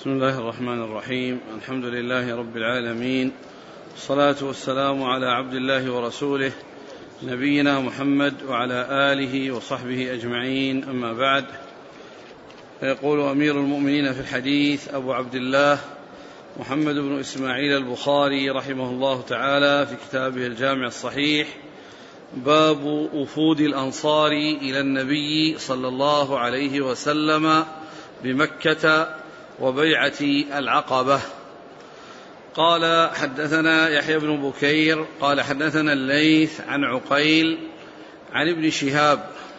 بسم الله الرحمن الرحيم. الحمد لله رب العالمين، والصلاة والسلام على عبد الله ورسوله نبينا محمد وعلى آله وصحبه أجمعين، أما بعد. فيقول أمير المؤمنين في الحديث أبو عبد الله محمد بن إسماعيل البخاري رحمه الله تعالى في كتابه الجامع الصحيح: باب وفود الأنصار إلى النبي صلى الله عليه وسلم بمكة وبيعة العقبة. قال: حدثنا يحيى بن بكير قال حدثنا الليث عن عقيل عن ابن شهاب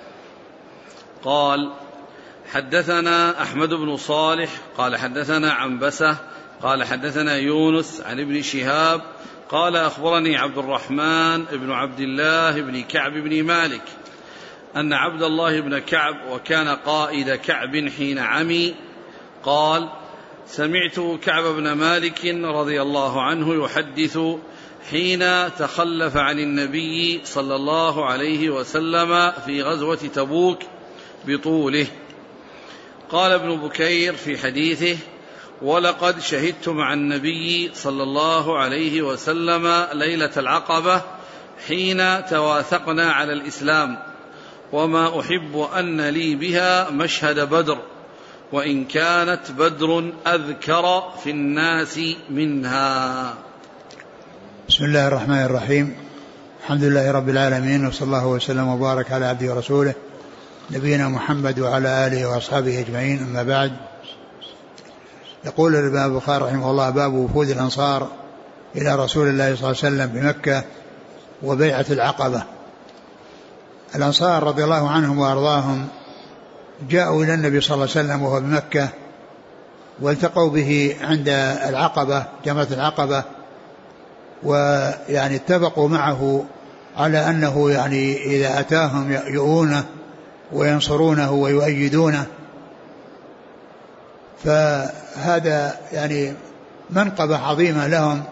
قال: حدثنا أحمد بن صالح قال حدثنا عنبسة قال حدثنا يونس عن ابن شهاب قال: أخبرني عبد الرحمن بن عبد الله بن كعب بن مالك أن عبد الله بن كعب وكان قائد كعب حين عمي قال: سمعت كعب بن مالك رضي الله عنه يحدث حين تخلف عن النبي صلى الله عليه وسلم في غزوة تبوك بطوله. قال ابن بكير في حديثه: ولقد شهدت مع النبي صلى الله عليه وسلم ليلة العقبة حين تواثقنا على الإسلام، وما أحب أن لي بها مشهد بدر، وإن كانت بدر أذكر في الناس منها. بسم الله الرحمن الرحيم. الحمد لله رب العالمين، وصلى الله وسلم وبارك على عبده ورسوله نبينا محمد وعلى آله وأصحابه أجمعين، أما بعد. يقول الإمام البخاري رحمه الله: باب وفود الأنصار إلى رسول الله صلى الله عليه وسلم بمكة وبيعة العقبة. الأنصار رضي الله عنهم وأرضاهم جاءوا إلى النبي صلى الله عليه وسلم وهو بمكة، والتقوا به عند العقبة، جمرة العقبة، ويعني اتفقوا معه على أنه يعني إذا أتاهم يؤونه وينصرونه ويؤيدونه. فهذا يعني منقبة عظيمة لهم،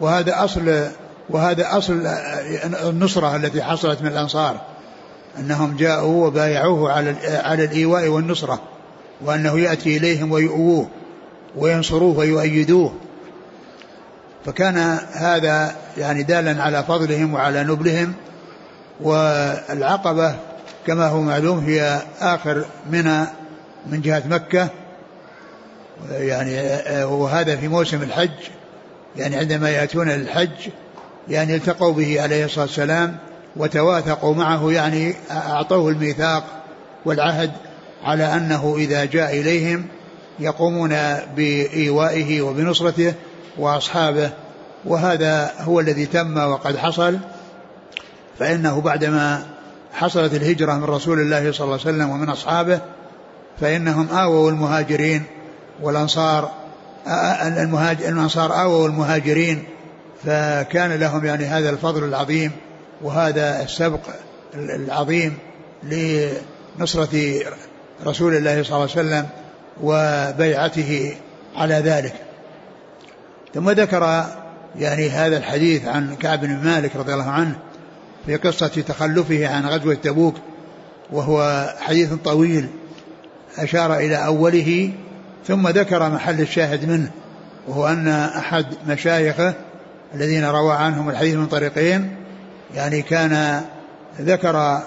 وهذا أصل النصرة التي حصلت من الأنصار، أنهم جاءوا وبايعوه على الإيواء والنصرة، وأنه يأتي إليهم ويؤووه وينصروه ويؤيدوه. فكان هذا يعني دالا على فضلهم وعلى نبلهم. والعقبة كما هو معلوم هي آخر من جهة مكة، يعني وهذا في موسم الحج، يعني عندما يأتون للحج يعني التقوا به عليه الصلاة والسلام وتواثقوا معه، يعني أعطوه الميثاق والعهد على أنه إذا جاء إليهم يقومون بإيوائه وبنصرته وأصحابه. وهذا هو الذي تم وقد حصل، فإنه بعدما حصلت الهجرة من رسول الله صلى الله عليه وسلم ومن أصحابه، فإنهم آووا المهاجرين والأنصار، الأنصار آووا المهاجرين، فكان لهم يعني هذا الفضل العظيم وهذا السبق العظيم لنصرة رسول الله صلى الله عليه وسلم وبيعته على ذلك. ثم ذكر يعني هذا الحديث عن كعب بن مالك رضي الله عنه في قصة تخلفه عن غزوة تبوك، وهو حديث طويل أشار إلى أوله، ثم ذكر محل الشاهد منه، وهو أن أحد مشايخه الذين روى عنهم الحديث من طريقين يعني كان ذكر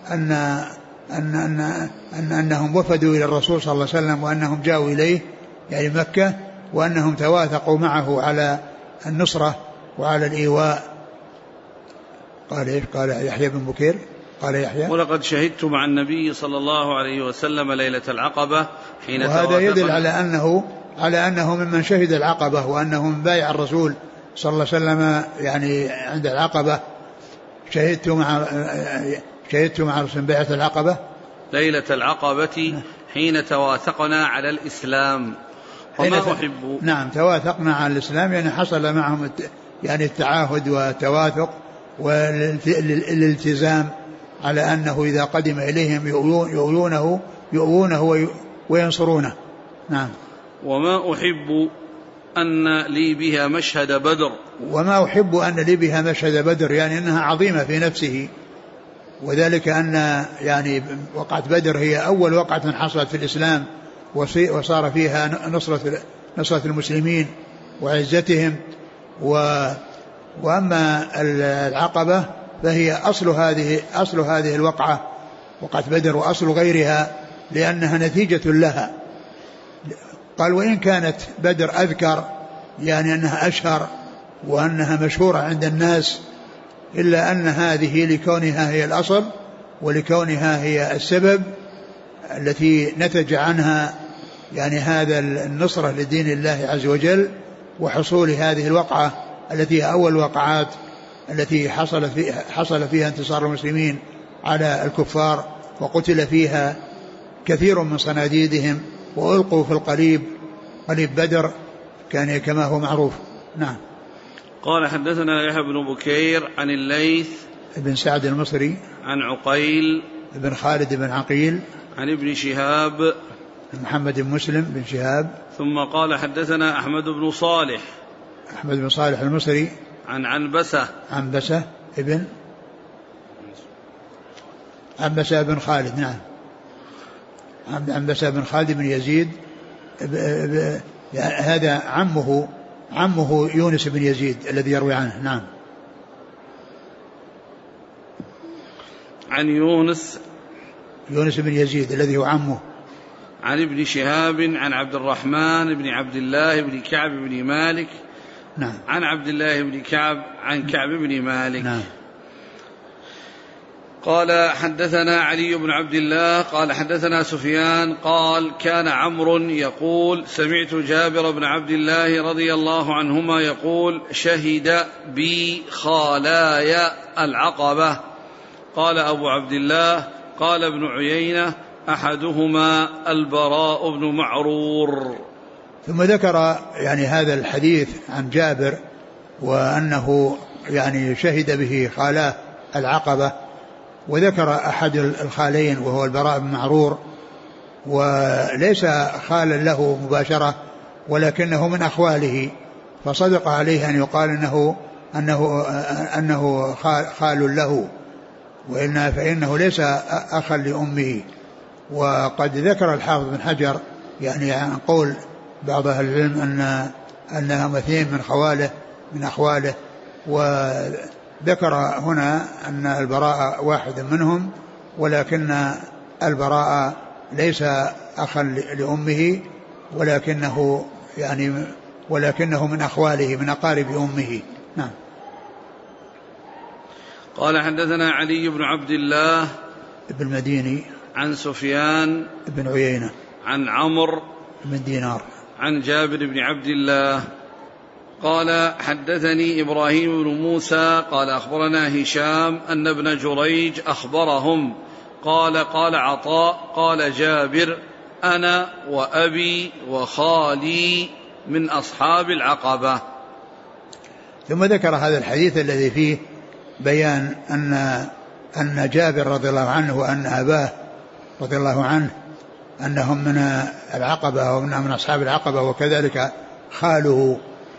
أنهم وفدوا إلى الرسول صلى الله عليه وسلم، وأنهم جاءوا إليه يعني مكة، وأنهم تواثقوا معه على النصرة وعلى الإيواء. قال إيش؟ قال يحيى بن بكير قال يحيى: ولقد شهدت مع النبي صلى الله عليه وسلم ليلة العقبة حين وهذا يدل على أنه ممن شهد العقبة، وأنه من بايع الرسول صلى الله عليه وسلم يعني عند العقبة. شهدت مع رسول بيعة العقبة ليلة العقبة حين تواثقنا على الإسلام، وما أحب. نعم، تواثقنا على الإسلام، يعني حصل معهم يعني التعاهد والتواثق والالتزام على أنه إذا قدم إليهم يؤوونه وينصرونه. نعم. وما أحب أن لي بها مشهد بدر. وما أحب أن لي بها مشهد بدر، يعني أنها عظيمة في نفسه، وذلك أن يعني وقعة بدر هي أول وقعة حصلت في الإسلام، وصار فيها نصرة المسلمين وعزتهم. وأما العقبة فهي أصل هذه الوقعة، وقعة بدر، وأصل غيرها لأنها نتيجة لها. قال وإن كانت بدر أذكر، يعني أنها أشهر وأنها مشهورة عند الناس، إلا أن هذه لكونها هي الأصل ولكونها هي السبب التي نتج عنها يعني هذا النصرة لدين الله عز وجل، وحصول هذه الوقعة التي هي أول وقعات التي حصل فيها انتصار المسلمين على الكفار، وقتل فيها كثير من صناديدهم وألقوا في قليب بدر كان كما هو معروف. نعم. قال حدثنا يحيى بن بكير عن الليث بن سعد المصري عن عقيل بن خالد بن عقيل عن ابن شهاب محمد بن مسلم بن شهاب. ثم قال حدثنا أحمد بن صالح المصري عن عنبسة بن خالد. نعم. عنبسة بن خالد بن يزيد، هذا عمه يونس بن يزيد الذي يروي عنه. نعم. عن يونس بن يزيد الذي هو عمه. عن ابن شهاب عن عبد الرحمن بن عبد الله بن كعب بن مالك. نعم. عن عبد الله بن كعب عن كعب بن مالك. نعم. قال حدثنا علي بن عبد الله قال حدثنا سفيان قال كان عمرو يقول سمعت جابر بن عبد الله رضي الله عنهما يقول شهد بي خالاي العقبة. قال أبو عبد الله قال ابن عيينة أحدهما البراء بن معرور. ثم ذكر يعني هذا الحديث عن جابر وأنه يعني شهد به خالاه العقبة، وذكر أحد الخالين وهو البراء بن معرور، وليس خالا له مباشرة ولكنه من أخواله، فصدق عليه أن يقال أنه خال له، فإنه ليس أخا لأمه. وقد ذكر الحافظ بن حجر يعني عن قول بعض أهل العلم أنهم اثنين من أخواله، وذكر هنا أن البراء واحد منهم، ولكن البراء ليس أخا لأمه ولكنه من أخواله من أقارب أمه. نعم. قال حدثنا علي بن عبد الله ابن المديني عن سفيان بن عيينة عن عمرو بن دينار عن جابر بن عبد الله قال حدثني إبراهيم بن موسى قال أخبرنا هشام أن ابن جريج أخبرهم قال عطاء قال جابر أنا وأبي وخالي من أصحاب العقبة. ثم ذكر هذا الحديث الذي فيه بيان أن جابر رضي الله عنه وأن أباه رضي الله عنه أنهم من العقبة ومن أصحاب العقبة، وكذلك خاله.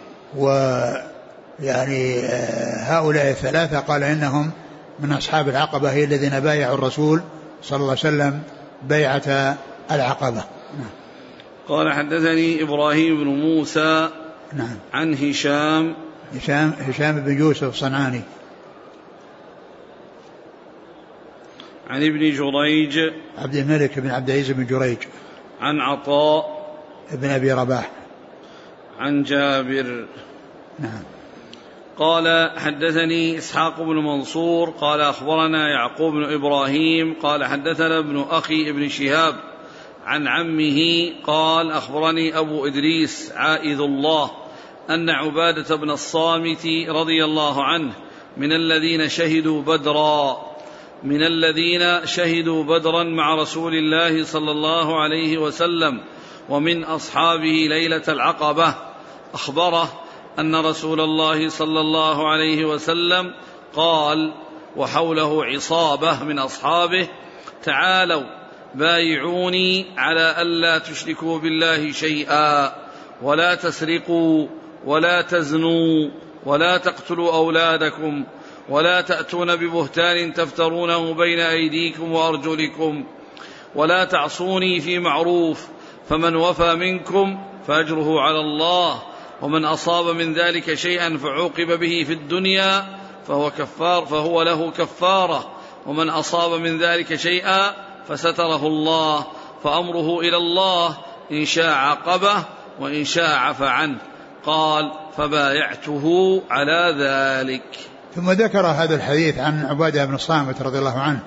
ويعني هؤلاء الثلاثة قال إنهم من أصحاب العقبة، هي الذين بايعوا الرسول صلى الله عليه وسلم بيعة العقبة. قال حدثني إبراهيم بن موسى نعم. عن هشام بن يوسف الصنعاني عن ابن جريج عبد الملك بن عبد العزيز بن جريج عن عطاء ابن أبي رباح عن جابر. نعم. قال حدثني إسحاق بن منصور قال أخبرنا يعقوب بن إبراهيم قال حدثنا ابن أخي ابن شهاب عن عمه قال أخبرني أبو إدريس عائذ الله أن عبادة بن الصامت رضي الله عنه من الذين شهدوا بدرا مع رسول الله صلى الله عليه وسلم ومن أصحابه ليلة العقبة أخبره أن رسول الله صلى الله عليه وسلم قال وحوله عصابة من أصحابه تعالوا بايعوني على ألا تشركوا بالله شيئا ولا تسرقوا ولا تزنوا ولا تقتلوا أولادكم ولا تأتون ببهتان تفترونه بين أيديكم وأرجلكم ولا تعصوني في معروف فمن وفى منكم فأجره على الله، ومن أصاب من ذلك شيئا فعوقب به في الدنيا فهو له كفارة، ومن أصاب من ذلك شيئا فستره الله، فأمره إلى الله، إن شاء عاقبه وإن شاء عفى عنه. قال: فبايعته على ذلك. ثم ذكر هذا الحديث عن عبادة بن الصامت رضي الله عنه،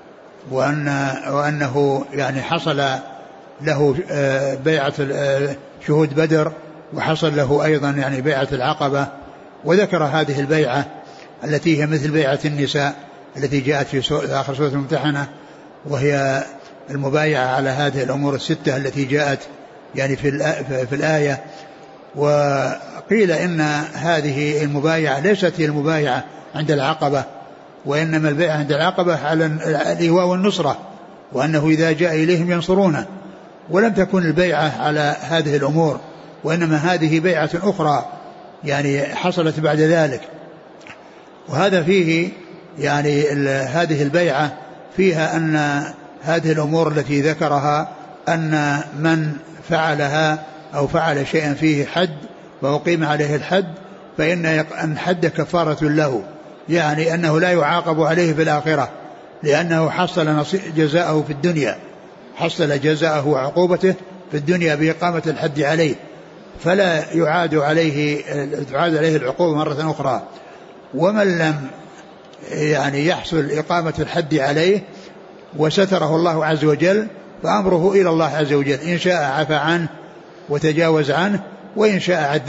وأنه يعني حصل له بيعة شهود بدر، وحصل له أيضا يعني بيعة العقبة، وذكر هذه البيعة التي هي مثل بيعة النساء التي جاءت في آخر سورة الممتحنة، وهي المبايعة على هذه الأمور الستة التي جاءت يعني في الآية. وقيل إن هذه المبايعة ليست هي المبايعة عند العقبة، وإنما البيعة عند العقبة على الإيواء والنصرة، وأنه إذا جاء إليهم ينصرونه، ولم تكن البيعة على هذه الأمور، وإنما هذه بيعة أخرى يعني حصلت بعد ذلك. وهذا فيه يعني هذه البيعة فيها أن هذه الأمور التي ذكرها أن من فعلها أو فعل شيئا فيه حد وأقيم عليه الحد فإن الحد كفارة له، يعني أنه لا يعاقب عليه في الآخرة، لأنه حصل جزاءه في الدنيا، حصل جزاءه وعقوبته في الدنيا بإقامة الحد عليه، فلا يعاد عليه العقوبة مرة أخرى. ومن لم يعني يحصل إقامة الحد عليه وستره الله عز وجل فأمره إلى الله عز وجل، إن شاء عفى عنه وتجاوز عنه، وإن شاء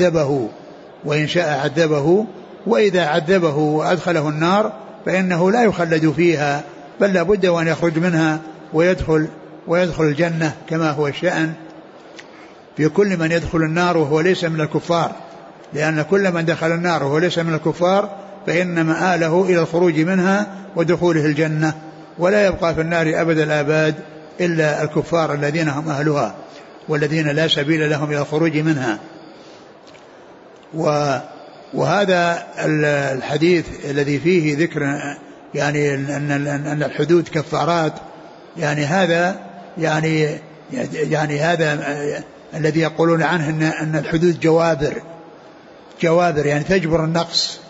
عذبه وإذا عذبه وأدخله النار فإنه لا يخلد فيها، بل لا بد وأن يخرج منها ويدخل الجنة، كما هو الشأن في كل من يدخل النار وهو ليس من الكفار، لأن كل من دخل النار وهو ليس من الكفار فإن مآله إلى الخروج منها ودخوله الجنة، ولا يبقى في النار أبد الآباد إلا الكفار الذين هم أهلها والذين لا سبيل لهم إلى الخروج منها. وهذا الحديث الذي فيه ذكر يعني أن الحدود كفارات، يعني هذا هذا الذي يقولون عنه أن الحدود جوابر يعني تجبر النقص،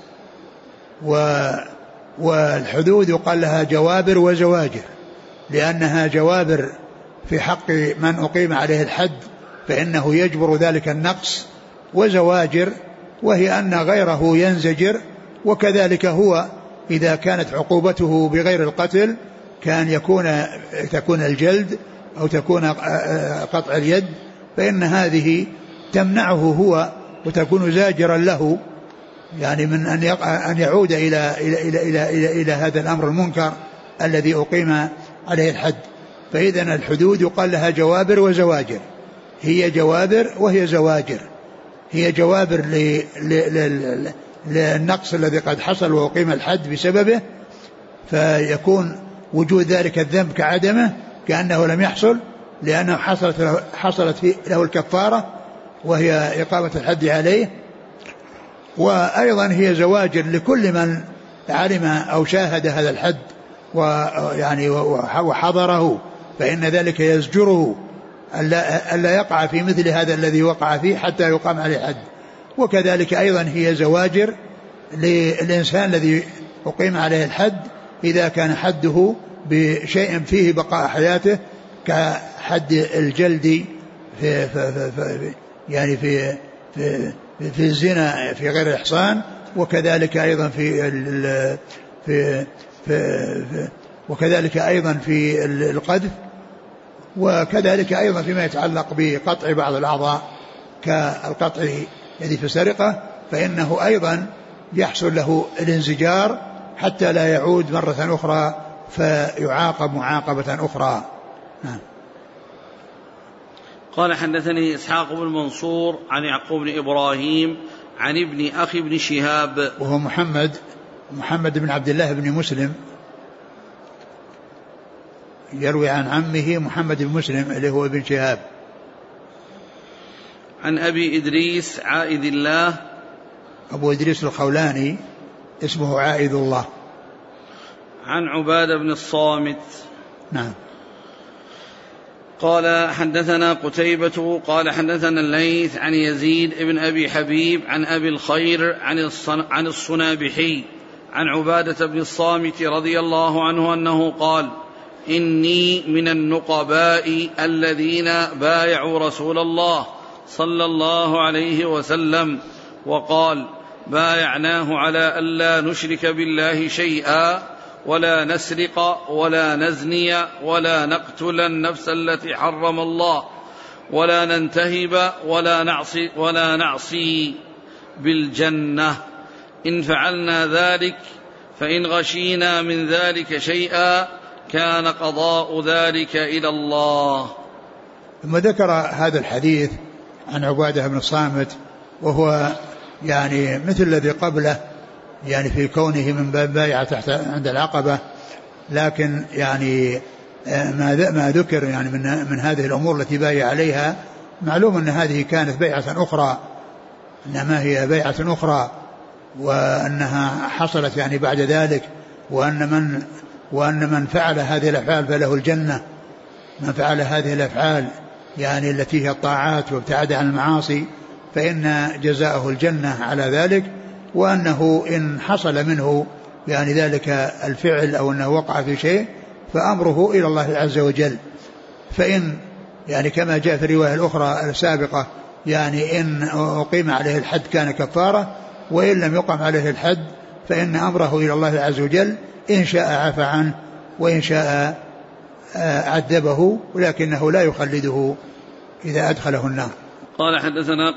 والحدود يقال لها جوابر وزواجر، لأنها جوابر في حق من أقيم عليه الحد فإنه يجبر ذلك النقص، وزواجر وهي أن غيره ينزجر. وكذلك هو إذا كانت عقوبته بغير القتل كان تكون الجلد أو تكون قطع اليد، فإن هذه تمنعه هو وتكون زاجرا له، يعني من أن يعود إلى هذا الأمر المنكر الذي أقيم عليه الحد. فإذن الحدود يقال لها جوابر وزواجر، هي جوابر وهي زواجر، هي جوابر للنقص الذي قد حصل وأقيم الحد بسببه، فيكون وجود ذلك الذنب كعدمه كأنه لم يحصل، لأنه حصلت له الكفارة وهي إقامة الحد عليه. وأيضا هي زواجر لكل من علم أو شاهد هذا الحد وحضره، فإن ذلك يزجره ألا يقع في مثل هذا الذي وقع فيه حتى يقام عليه حد. وكذلك أيضا هي زواجر للإنسان الذي أقيم عليه الحد إذا كان حده بشيء فيه بقاء حياته، كحد الجلد في الزنا في غير الإحصان، وكذلك أيضا وكذلك أيضا في القذف، وكذلك أيضا فيما يتعلق بقطع بعض الأعضاء كالقطع الذي في السرقة، فإنه أيضا يحصل له الانزجار حتى لا يعود مرة أخرى فيعاقب معاقبة أخرى. قال: حدثني إسحاق بن منصور عن يعقوب بن إبراهيم عن ابن أخي بن شهاب، وهو محمد بن عبد الله بن مسلم، يروي عن عمه محمد بن مسلم اللي هو ابن شهاب، عن أبي إدريس عائد الله، أبو إدريس الخولاني اسمه عائد الله، عن عبادة بن الصامت. نعم. قال حدثنا قتيبة قال حدثنا الليث عن يزيد بن أبي حبيب عن أبي الخير عن الصنابحي عن عبادة بن الصامت رضي الله عنه أنه قال: إني من النقباء الذين بايعوا رسول الله صلى الله عليه وسلم، وقال: بايعناه على ألا نشرك بالله شيئا ولا نسرق ولا نزني ولا نقتل النفس التي حرم الله ولا ننتهب ولا نعصي بالجنة. إن فعلنا ذلك فإن غشينا من ذلك شيئا كان قضاء ذلك إلى الله. ثم ذكر هذا الحديث عن عبادة بن الصامت، وهو يعني مثل الذي قبله، يعني في كونه من باب بايع تحت عند العقبة، لكن يعني ما ذكر يعني من هذه الأمور التي بايع عليها، معلوم أن هذه كانت بيعة أخرى، إنما هي بيعة أخرى، وأنها حصلت يعني بعد ذلك، وأن من فعل هذه الأفعال فله الجنة، من فعل هذه الأفعال يعني التي هي الطاعات وابتعد عن المعاصي فإن جزاءه الجنة على ذلك، وأنه إن حصل منه يعني ذلك الفعل أو أنه وقع في شيء فأمره إلى الله عز وجل. فإن يعني كما جاء في الرواية الأخرى السابقة يعني إن أقيم عليه الحد كان كفارة، وإن لم يقم عليه الحد فإن أمره إلى الله عز وجل، إن شاء عفى عنه وإن شاء عذبه، ولكنه لا يخلده إذا أدخله النار. قال حدثنا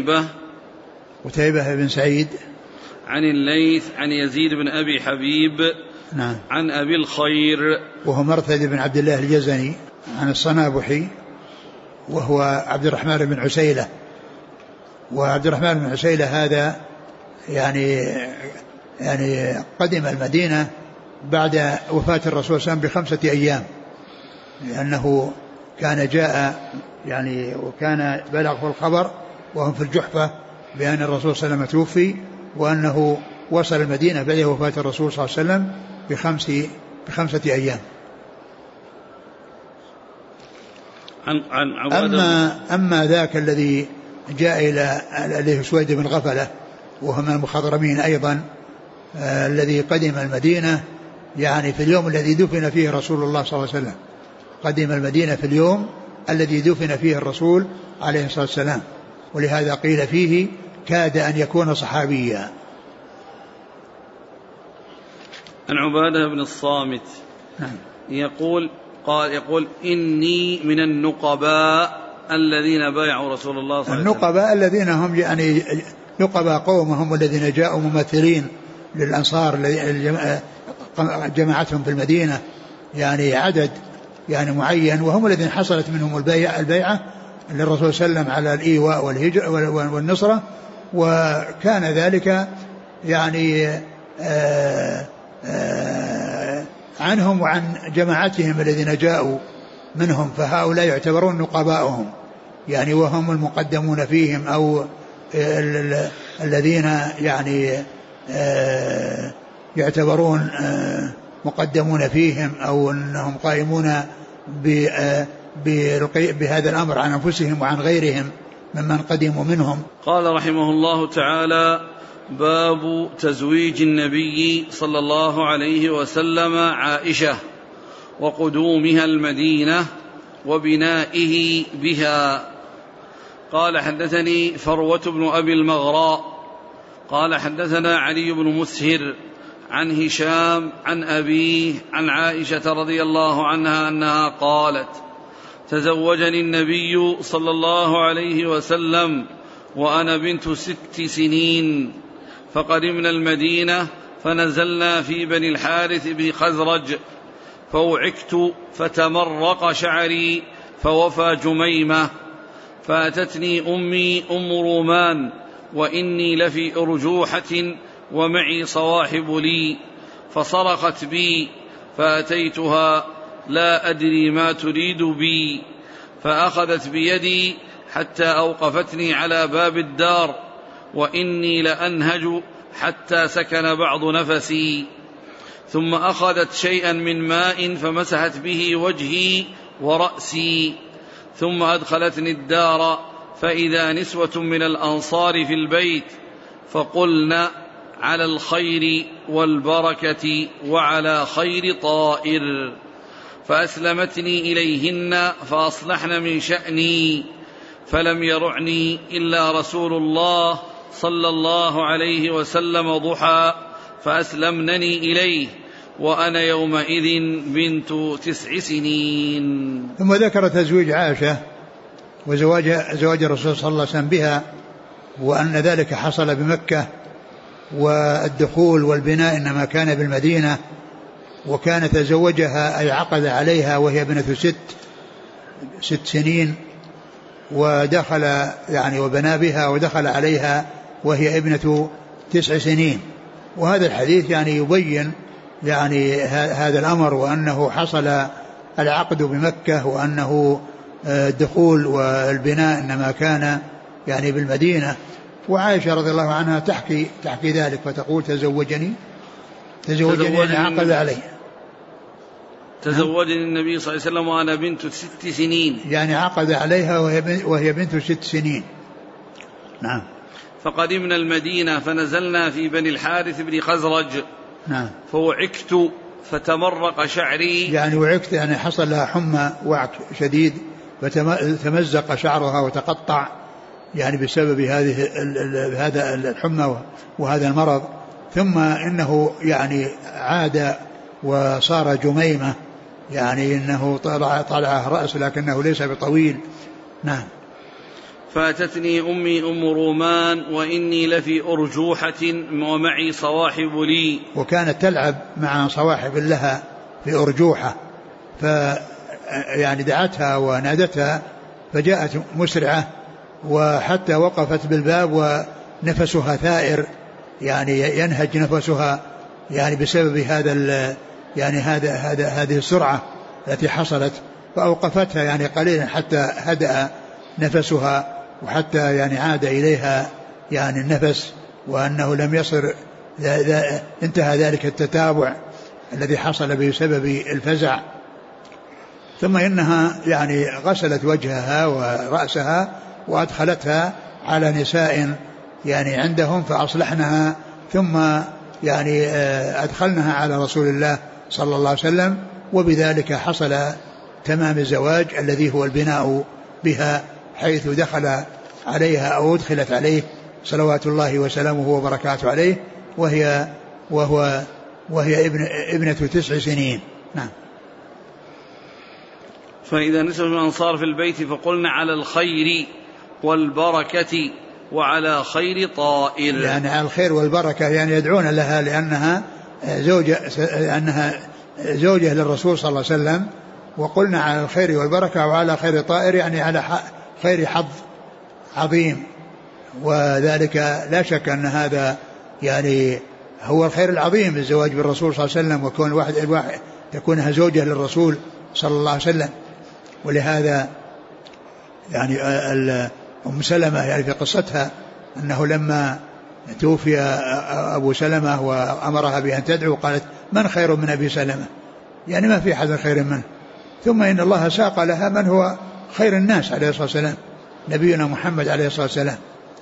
قتيبة بن سعيد عن الليث عن يزيد بن أبي حبيب نعم عن أبي الخير وهو مرثد بن عبد الله الجزني عن الصنابحي وهو عبد الرحمن بن عسيلة. وعبد الرحمن بن عسيلة هذا يعني قدم المدينة بعد وفاة الرسول صلى الله عليه وسلم ب5 أيام، لأنه كان جاء يعني وكان بلغه الخبر وهم في الجحفة بأن الرسول صلى الله عليه وسلم توفي، وأنه وصل المدينة بعد وفاة الرسول صلى الله عليه وسلم ب5 أيام. أما ذاك الذي جاء إلى سويد بن غفلة وهو من المخضرمين أيضا، الذي قدم المدينة يعني في اليوم الذي دفن فيه رسول الله صلى الله عليه وسلم، قدم المدينة في اليوم الذي دفن فيه الرسول عليه الصلاة والسلام، ولهذا قيل فيه كاد أن يكون صحابيا. عن عبادة بن الصامت نعم. يقول إني من النقباء الذين بايعوا رسول الله صلى الله عليه وسلم. النقباء الذين هم يعني نقباء قومهم الذين جاءوا ممثلين للأنصار جماعتهم في المدينة، يعني عدد يعني معين، وهم الذين حصلت منهم البيعة للرسول صلى الله عليه وسلم على الإيواء والهجرة والنصرة، وكان ذلك يعني عنهم وعن جماعتهم الذين جاءوا منهم، فهؤلاء يعتبرون نقباؤهم يعني، وهم المقدمون فيهم أو الذين يعني يعتبرون مقدمون فيهم، أو أنهم قائمون بهذا الأمر عن أنفسهم وعن غيرهم ممن قدموا منهم. قال رحمه الله تعالى: باب تزويج النبي صلى الله عليه وسلم عائشة وقدومها المدينة وبنائه بها. قال حدثني فروة بن أبي المغراء قال حدثنا علي بن مسهر عن هشام عن أبيه عن عائشة رضي الله عنها أنها قالت: تزوجني النبي صلى الله عليه وسلم وأنا بنت 6 سنين، فقدمنا المدينة فنزلنا في بني الحارث بخزرج، فوعكت فتمرق شعري فوفى جميمة، فأتتني أمي أم رومان وإني لفي أرجوحة ومعي صواحب لي، فصرخت بي فأتيتها لا أدري ما تريد بي، فأخذت بيدي حتى أوقفتني على باب الدار وإني لأنهج حتى سكن بعض نفسي، ثم أخذت شيئا من ماء فمسحت به وجهي ورأسي، ثم أدخلتني الدار فإذا نسوة من الأنصار في البيت فقلن على الخير والبركة وعلى خير طائر، فأسلمتني إليهن فأصلحن من شأني، فلم يرعني إلا رسول الله صلى الله عليه وسلم ضحى فأسلمنني إليه وأنا يومئذ بنت 9 سنين. ثم ذكر تزويج عائشة وزواج الرسول صلى الله عليه وسلم بها، وأن ذلك حصل بمكة، والدخول والبناء إنما كان بالمدينة، وكان تزوجها أي عقد عليها وهي ابنة 6 سنين، ودخل يعني وبنى بها ودخل عليها وهي ابنة 9 سنين. وهذا الحديث يعني يبين يعني هذا الأمر، وأنه حصل العقد بمكة، وأنه الدخول والبناء إنما كان يعني بالمدينة. وعائشة رضي الله عنها تحكي ذلك فتقول تزوجني يعني عقد علي، تزوجني النبي صلى الله عليه وسلم وأنا بنت 6 سنين، يعني عقد عليها وهي بنت 6 سنين. نعم. فقدمنا المدينة فنزلنا في بني الحارث بن خزرج. نعم. فوعكت فتمرق شعري، يعني وعكت يعني حصل لها حمى وعك شديد، فتمزق شعرها وتقطع يعني بسبب هذا الحمى وهذا المرض. ثم إنه يعني عاد وصار جميمة، يعني إنه طلع رأس لكنه ليس بطويل. نعم. فاتتني أمي أم رومان وإني لفي أرجوحة ومعي صواحب لي، وكانت تلعب مع صواحب لها في أرجوحة، يعني دعتها ونادتها فجاءت مسرعة، وحتى وقفت بالباب ونفسها ثائر، يعني ينهج نفسها يعني بسبب هذه السرعة التي حصلت، فأوقفتها يعني قليلا حتى هدأ نفسها، وحتى يعني عاد إليها يعني النفس، وأنه لم يصر انتهى ذلك التتابع الذي حصل بسبب الفزع. ثم إنها يعني غسلت وجهها ورأسها وأدخلتها على نساء يعني عندهم فأصلحنها، ثم يعني أدخلنها على رسول الله صلى الله عليه وسلم، وبذلك حصل تمام الزواج الذي هو البناء بها، حيث دخل عليها أو أدخلت عليه صلوات الله وسلامه وبركاته عليه وهي ابنة 9 سنين. نعم. فإذا نسوا من الأنصار في البيت فقلنا على الخير والبركة وعلى خير طائر، يعني على الخير والبركة يعني يدعون لها لأنها زوجة للرسول صلى الله عليه وسلم، وقلنا على الخير والبركة وعلى خير طائر يعني على خير حظ عظيم. وذلك لا شك أن هذا يعني هو الخير العظيم، الزواج بالرسول صلى الله عليه وسلم، وكون الواحد تكونها زوجة للرسول صلى الله عليه وسلم. ولهذا يعني أم سلمة يعني في قصتها أنه لما توفي أبو سلمة وأمرها بأن تدعو قالت من خير من أبي سلمة، يعني ما في أحد خير منه. ثم إن الله ساق لها من هو خير الناس عليه الصلاة والسلام، نبينا محمد عليه الصلاة والسلام.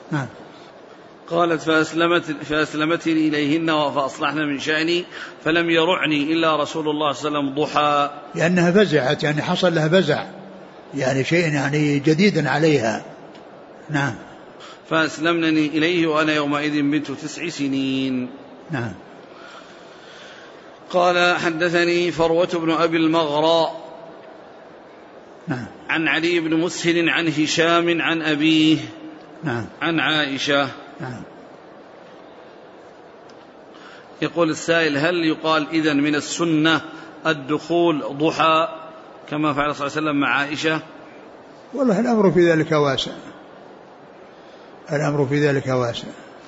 قالت فأسلمتني إليهن فأصلحنا من شأني فلم يرعني إلا رسول الله صلى الله عليه وسلم ضحى، لأنها فزعت يعني حصل لها فزع يعني شيء يعني جديد عليها. نعم. فأسلمنني إليه وأنا يومئذ بنت 9 سنين. نعم. قال حدثني فروة بن أبي المغراء نعم. عن علي بن مسهل عن هشام عن أبيه نعم. عن عائشة. نعم. يقول السائل هل يقال إذن من السنة الدخول ضحى كما فعل صلى الله عليه وسلم مع عائشة؟ والله الأمر في ذلك واسع، الأمر في ذلك واسع.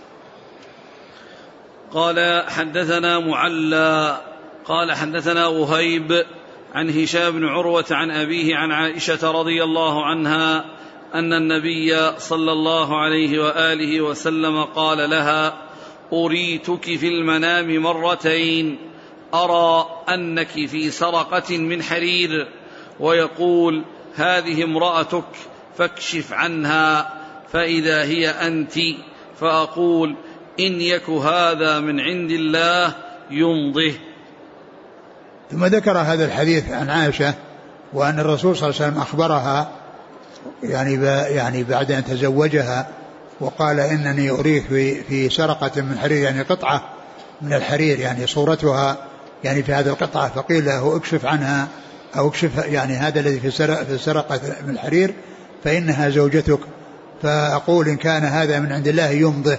قال حدثنا معلى قال حدثنا وهيب عن هشام بن عروة عن أبيه عن عائشة رضي الله عنها أن النبي صلى الله عليه وآله وسلم قال لها أريتك في المنام مرتين أرى أنك في سرقة من حرير، ويقول هذه امرأتك فاكشف عنها فإذا هي أنت، فأقول إن يك هذا من عند الله يمضه. ثم ذكر هذا الحديث عن عائشة وأن الرسول صلى الله عليه وسلم أخبرها يعني بعد أن تزوجها وقال إنني أريك في سرقة من حرير، يعني قطعة من الحرير يعني صورتها يعني في هذه القطعة، فقيل له اكشف عنها أو اكشف يعني هذا الذي في سرقة من الحرير فإنها زوجتك، فأقول إن كان هذا من عند الله يمضه.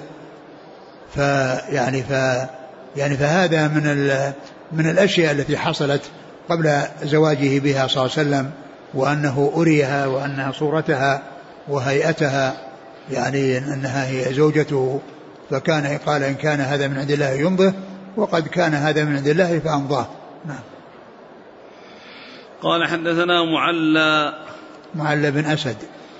فهذا من الأشياء التي حصلت قبل زواجه بها صلى الله عليه وسلم، وأنه أريها وأنها صورتها وهيئتها يعني أنها هي زوجته، فكان قال إن كان هذا من عند الله يمضه، وقد كان هذا من عند الله فأمضاه. نعم. قال حدثنا معلى بن أسد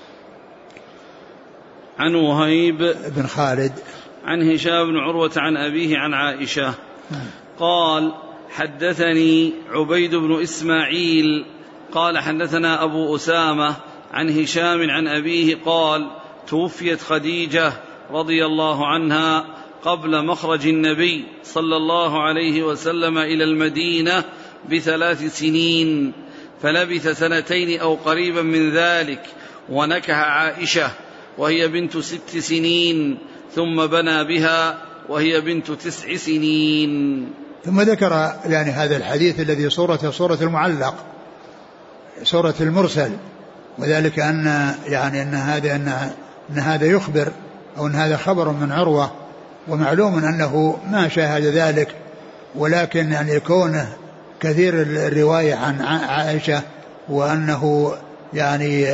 عن وهيب بن خالد عن هشام بن عروة عن أبيه عن عائشة قال حدثني عبيد بن إسماعيل قال حدثنا أبو أسامة عن هشام عن أبيه قال توفيت خديجة رضي الله عنها قبل مخرج النبي صلى الله عليه وسلم إلى المدينة ب3 سنين، فلبث 2 أو قريبا من ذلك، ونكح عائشة وهي بنت 6 سنين، ثم بنى بها وهي بنت 9 سنين. ثم ذكر يعني هذا الحديث الذي صورة المعلق، صورة المرسل، وذلك أن يعني أن هذا يخبر أو أن هذا خبر من عروة، ومعلوم أنه ما شاهد ذلك، ولكن يعني كونه كثير الرواية عن عائشة وأنه يعني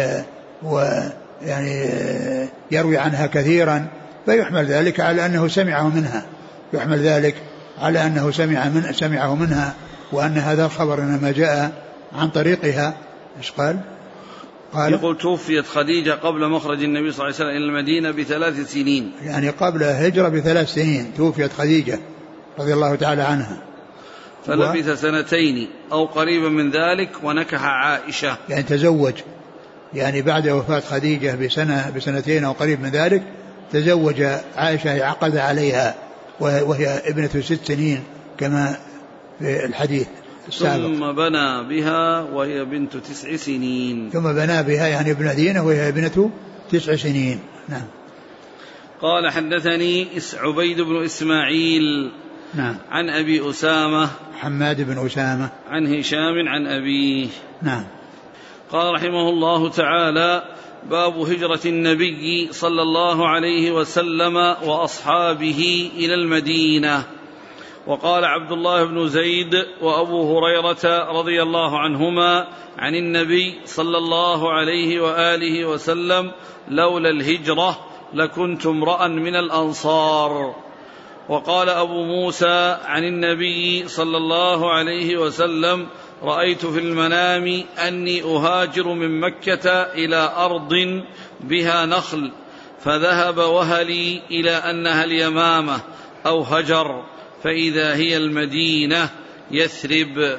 يروي عنها كثيرا، فيحمل ذلك على أنه سمعه منها، يحمل ذلك على أنه سمعه منها، وأن هذا الخبر إنما جاء عن طريقها. إيش قال؟ يقول توفيت خديجة قبل مخرج النبي صلى الله عليه وسلم إلى المدينة ب3 سنين، يعني قبل هجرة ب3 سنين توفيت خديجة رضي الله تعالى عنها، فلبث 2 أو قريبا من ذلك، ونكح عائشة يعني تزوج، يعني بعد وفاة خديجة ب2 أو قريب من ذلك تزوج عائشة، عقد عليها وهي ابنة 6 سنين كما في الحديث السابق. ثم بنى بها وهي بنت 9 سنين. ثم بنى بها يعني ابن دينه وهي ابنة 9 سنين. نعم. قال حدثني عبيد بن إسماعيل نعم. عن أبي أسامة حماد بن أسامة عن هشام عن أبيه. نعم. قال رحمه الله تعالى باب هجرة النبي صلى الله عليه وسلم وأصحابه إلى المدينة. وقال عبد الله بن زيد وأبو هريرة رضي الله عنهما عن النبي صلى الله عليه وآله وسلم لولا الهجرة لكنت امرأ من الأنصار. وقال أبو موسى عن النبي صلى الله عليه وسلم رأيت في المنام أني أهاجر من مكة إلى أرض بها نخل، فذهب وهلي إلى أنها اليمامة أو هجر، فإذا هي المدينة يثرب.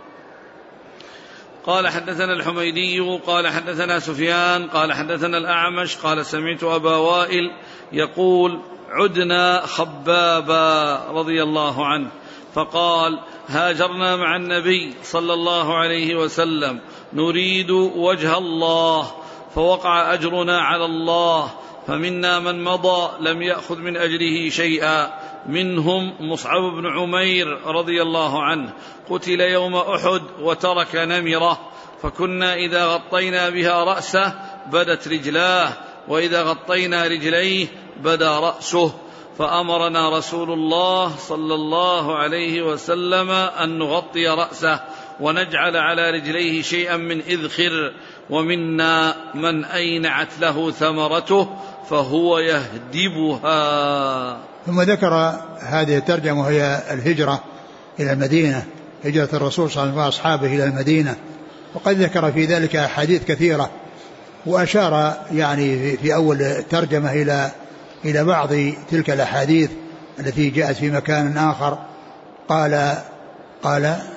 قال حدثنا الحميدي قال حدثنا سفيان قال حدثنا الأعمش قال سمعت أبا وائل يقول عدنا خبابا رضي الله عنه فقال هاجرنا مع النبي صلى الله عليه وسلم نريد وجه الله، فوقع أجرنا على الله، فمنا من مضى لم يأخذ من أجره شيئا، منهم مصعب بن عمير رضي الله عنه قتل يوم أحد وترك نمرة، فكنا إذا غطينا بها رأسه بدت رجلاه، وإذا غطينا رجليه بدا رأسه، فأمرنا رسول الله صلى الله عليه وسلم أن نغطي رأسه ونجعل على رجليه شيئا من إذخر، ومنا من أينعت له ثمرته فهو يهدبها. ثم ذكر هذه الترجمة وهي الهجرة إلى المدينة، هجرة الرسول صلى الله عليه وسلم وأصحابه إلى المدينة، وقد ذكر في ذلك أحاديث كثيرة، وأشار يعني في أول الترجمة إلى بعض تلك الأحاديث التي جاءت في مكان آخر. قال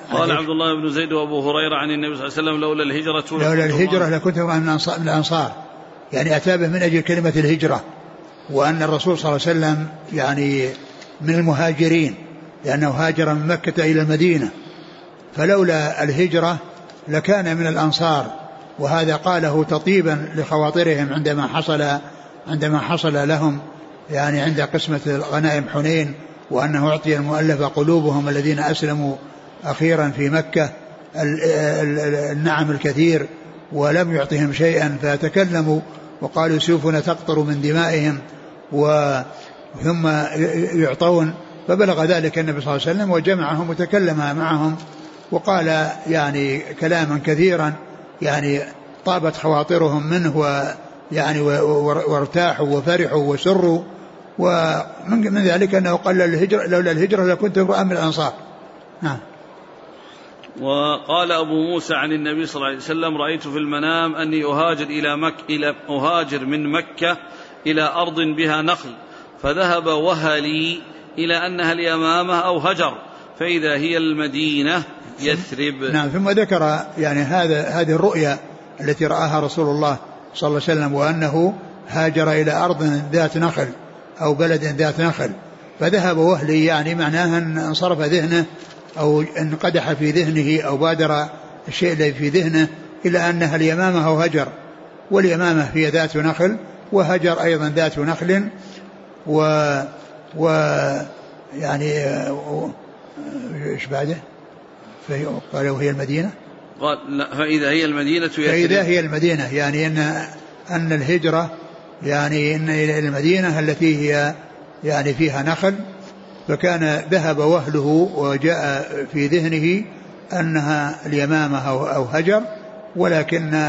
قال عبد الله بن زيد وأبو هريرة عن النبي صلى الله عليه وسلم لولا الهجرة لكنت من الأنصار، يعني أتى به من أجل كلمة الهجرة، وأن الرسول صلى الله عليه وسلم يعني من المهاجرين لأنه هاجر من مكة إلى المدينة، فلولا الهجرة لكان من الأنصار، وهذا قاله تطيبا لخواطرهم عندما حصل لهم يعني عند قسمة الغنائم حنين، وأنه أعطي المؤلف قلوبهم الذين أسلموا أخيرا في مكة النعم الكثير ولم يعطهم شيئا، فتكلموا وقالوا سيوفنا تقطر من دمائهم ثم يعطون، فبلغ ذلك النبي صلى الله عليه وسلم وجمعهم وتكلم معهم وقال يعني كلاما كثيرا يعني طابت خواطرهم منه، ويعني وارتاحوا وفرحوا وسروا. ومن ذلك أنه قال لولا الهجرة لكنت امرأ من الأنصار. نعم. وقال أبو موسى عن النبي صلى الله عليه وسلم رأيت في المنام أني أهاجر من مكة إلى أرض بها نخل، فذهب وهلي إلى أنها اليمامة أو هجر، فإذا هي المدينة يثرب. نعم. ثم ذكر يعني هذه الرؤيا التي رآها رسول الله صلى الله عليه وسلم، وأنه هاجر إلى أرض ذات نخل أو بلد ذات نخل، فذهب وهلي يعني معناها أن انصرف ذهنه أو انقدح في ذهنه أو بادر الشيء الذي في ذهنه إلى أنها اليمامة أو هجر، واليمامة هي ذات نخل وهجر أيضا ذات نخل، يعني إيش بعده؟ قال وهي المدينة، قال لا فإذا هي المدينة فإذا هي المدينة، يعني أن الهجرة يعني إن إلى المدينة التي هي يعني فيها نخل، فكان ذهب وهله وجاء في ذهنه أنها اليمامة أو هجر، ولكن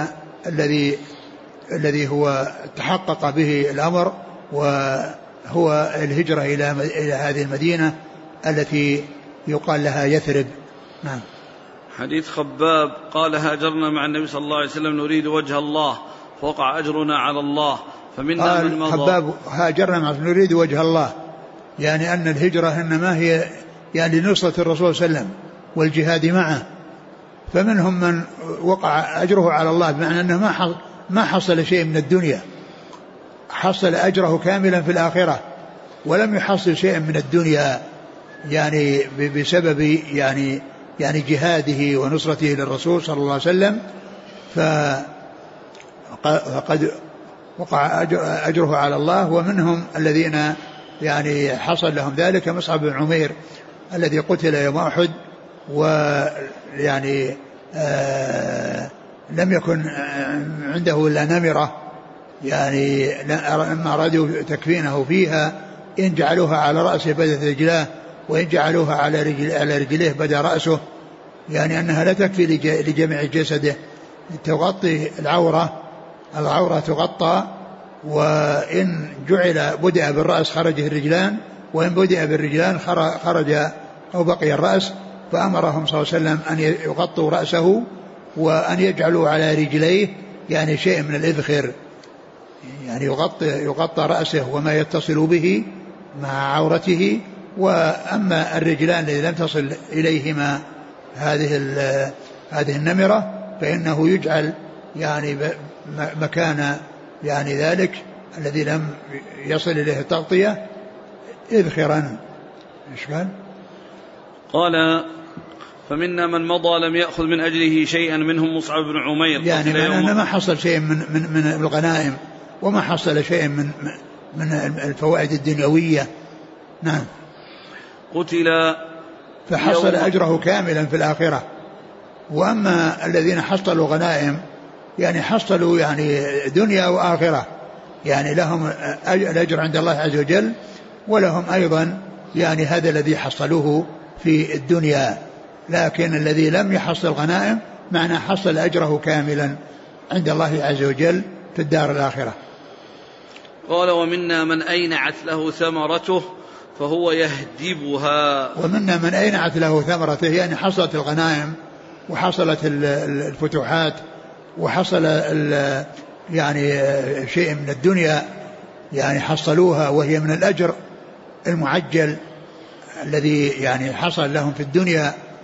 الذي هو تحقق به الأمر وهو الهجرة إلى هذه المدينة التي يقال لها يثرب. نعم. حديث خباب قال هاجرنا مع النبي صلى الله عليه وسلم نريد وجه الله فوقع أجرنا على الله فمنا من مضى. خباب هاجرنا مع نريد وجه الله، يعني أن الهجرة إنما هي يعني نصرة الرسول صلى الله عليه وسلم والجهاد معه، فمنهم من وقع أجره على الله، بمعنى أنه ما حصل شيء من الدنيا، حصل أجره كاملا في الآخرة، ولم يحصل شيء من الدنيا يعني بسبب يعني جهاده ونصرته للرسول صلى الله عليه وسلم، فقد وقع أجره على الله. ومنهم الذين يعني حصل لهم ذلك، مصعب بن عمير الذي قتل يوم أحد، ويعني لم يكن عنده إلا نمرة، يعني لما أرادوا تكفينه فيها إن جعلوها على رأسه بدت رجلاه، وإن جعلوها على رجليه بدا رأسه، يعني أنها لا تكفي لجميع جسده، تغطي العورة تغطى، وإن بدأ بالرأس خرجه الرجلان، وإن بدأ بالرجلان خرج أو بقي الرأس. فأمرهم صلى الله عليه وسلم أن يغطوا رأسه وأن يجعلوا على رجليه يعني شيء من الإذخر، يعني يغطى رأسه وما يتصل به مع عورته، وأما الرجلان الذي لم تصل إليهما هذه النمرة فإنه يجعل يعني مكان يعني ذلك الذي لم يصل إليه التغطية إذخرا. إيش قال فمنا من مضى لم يأخذ من أجله شيئا، منهم مصعب بن عمير، يعني ما حصل شيء من الغنائم، وما حصل شيء من الفوائد الدنيوية. نعم. قتل فحصل أجره كاملا في الآخرة. وأما الذين حصلوا غنائم يعني حصلوا يعني دنيا وآخرة، يعني لهم الأجر عند الله عز وجل، ولهم أيضا يعني هذا الذي حصلوه في الدنيا. لكن الذي لم يحصل غنائم معنى حصل أجره كاملا عند الله عز وجل في الدار الآخرة. قال ومنا من أينعت له ثمرته فهو يهدبها. ومنا من أينعت له ثمرته، يعني حصلت الغنائم وحصلت الفتوحات وحصل يعني شيء من الدنيا يعني حصلوها، وهي من الأجر المعجل الذي يعني حصل لهم في الدنيا،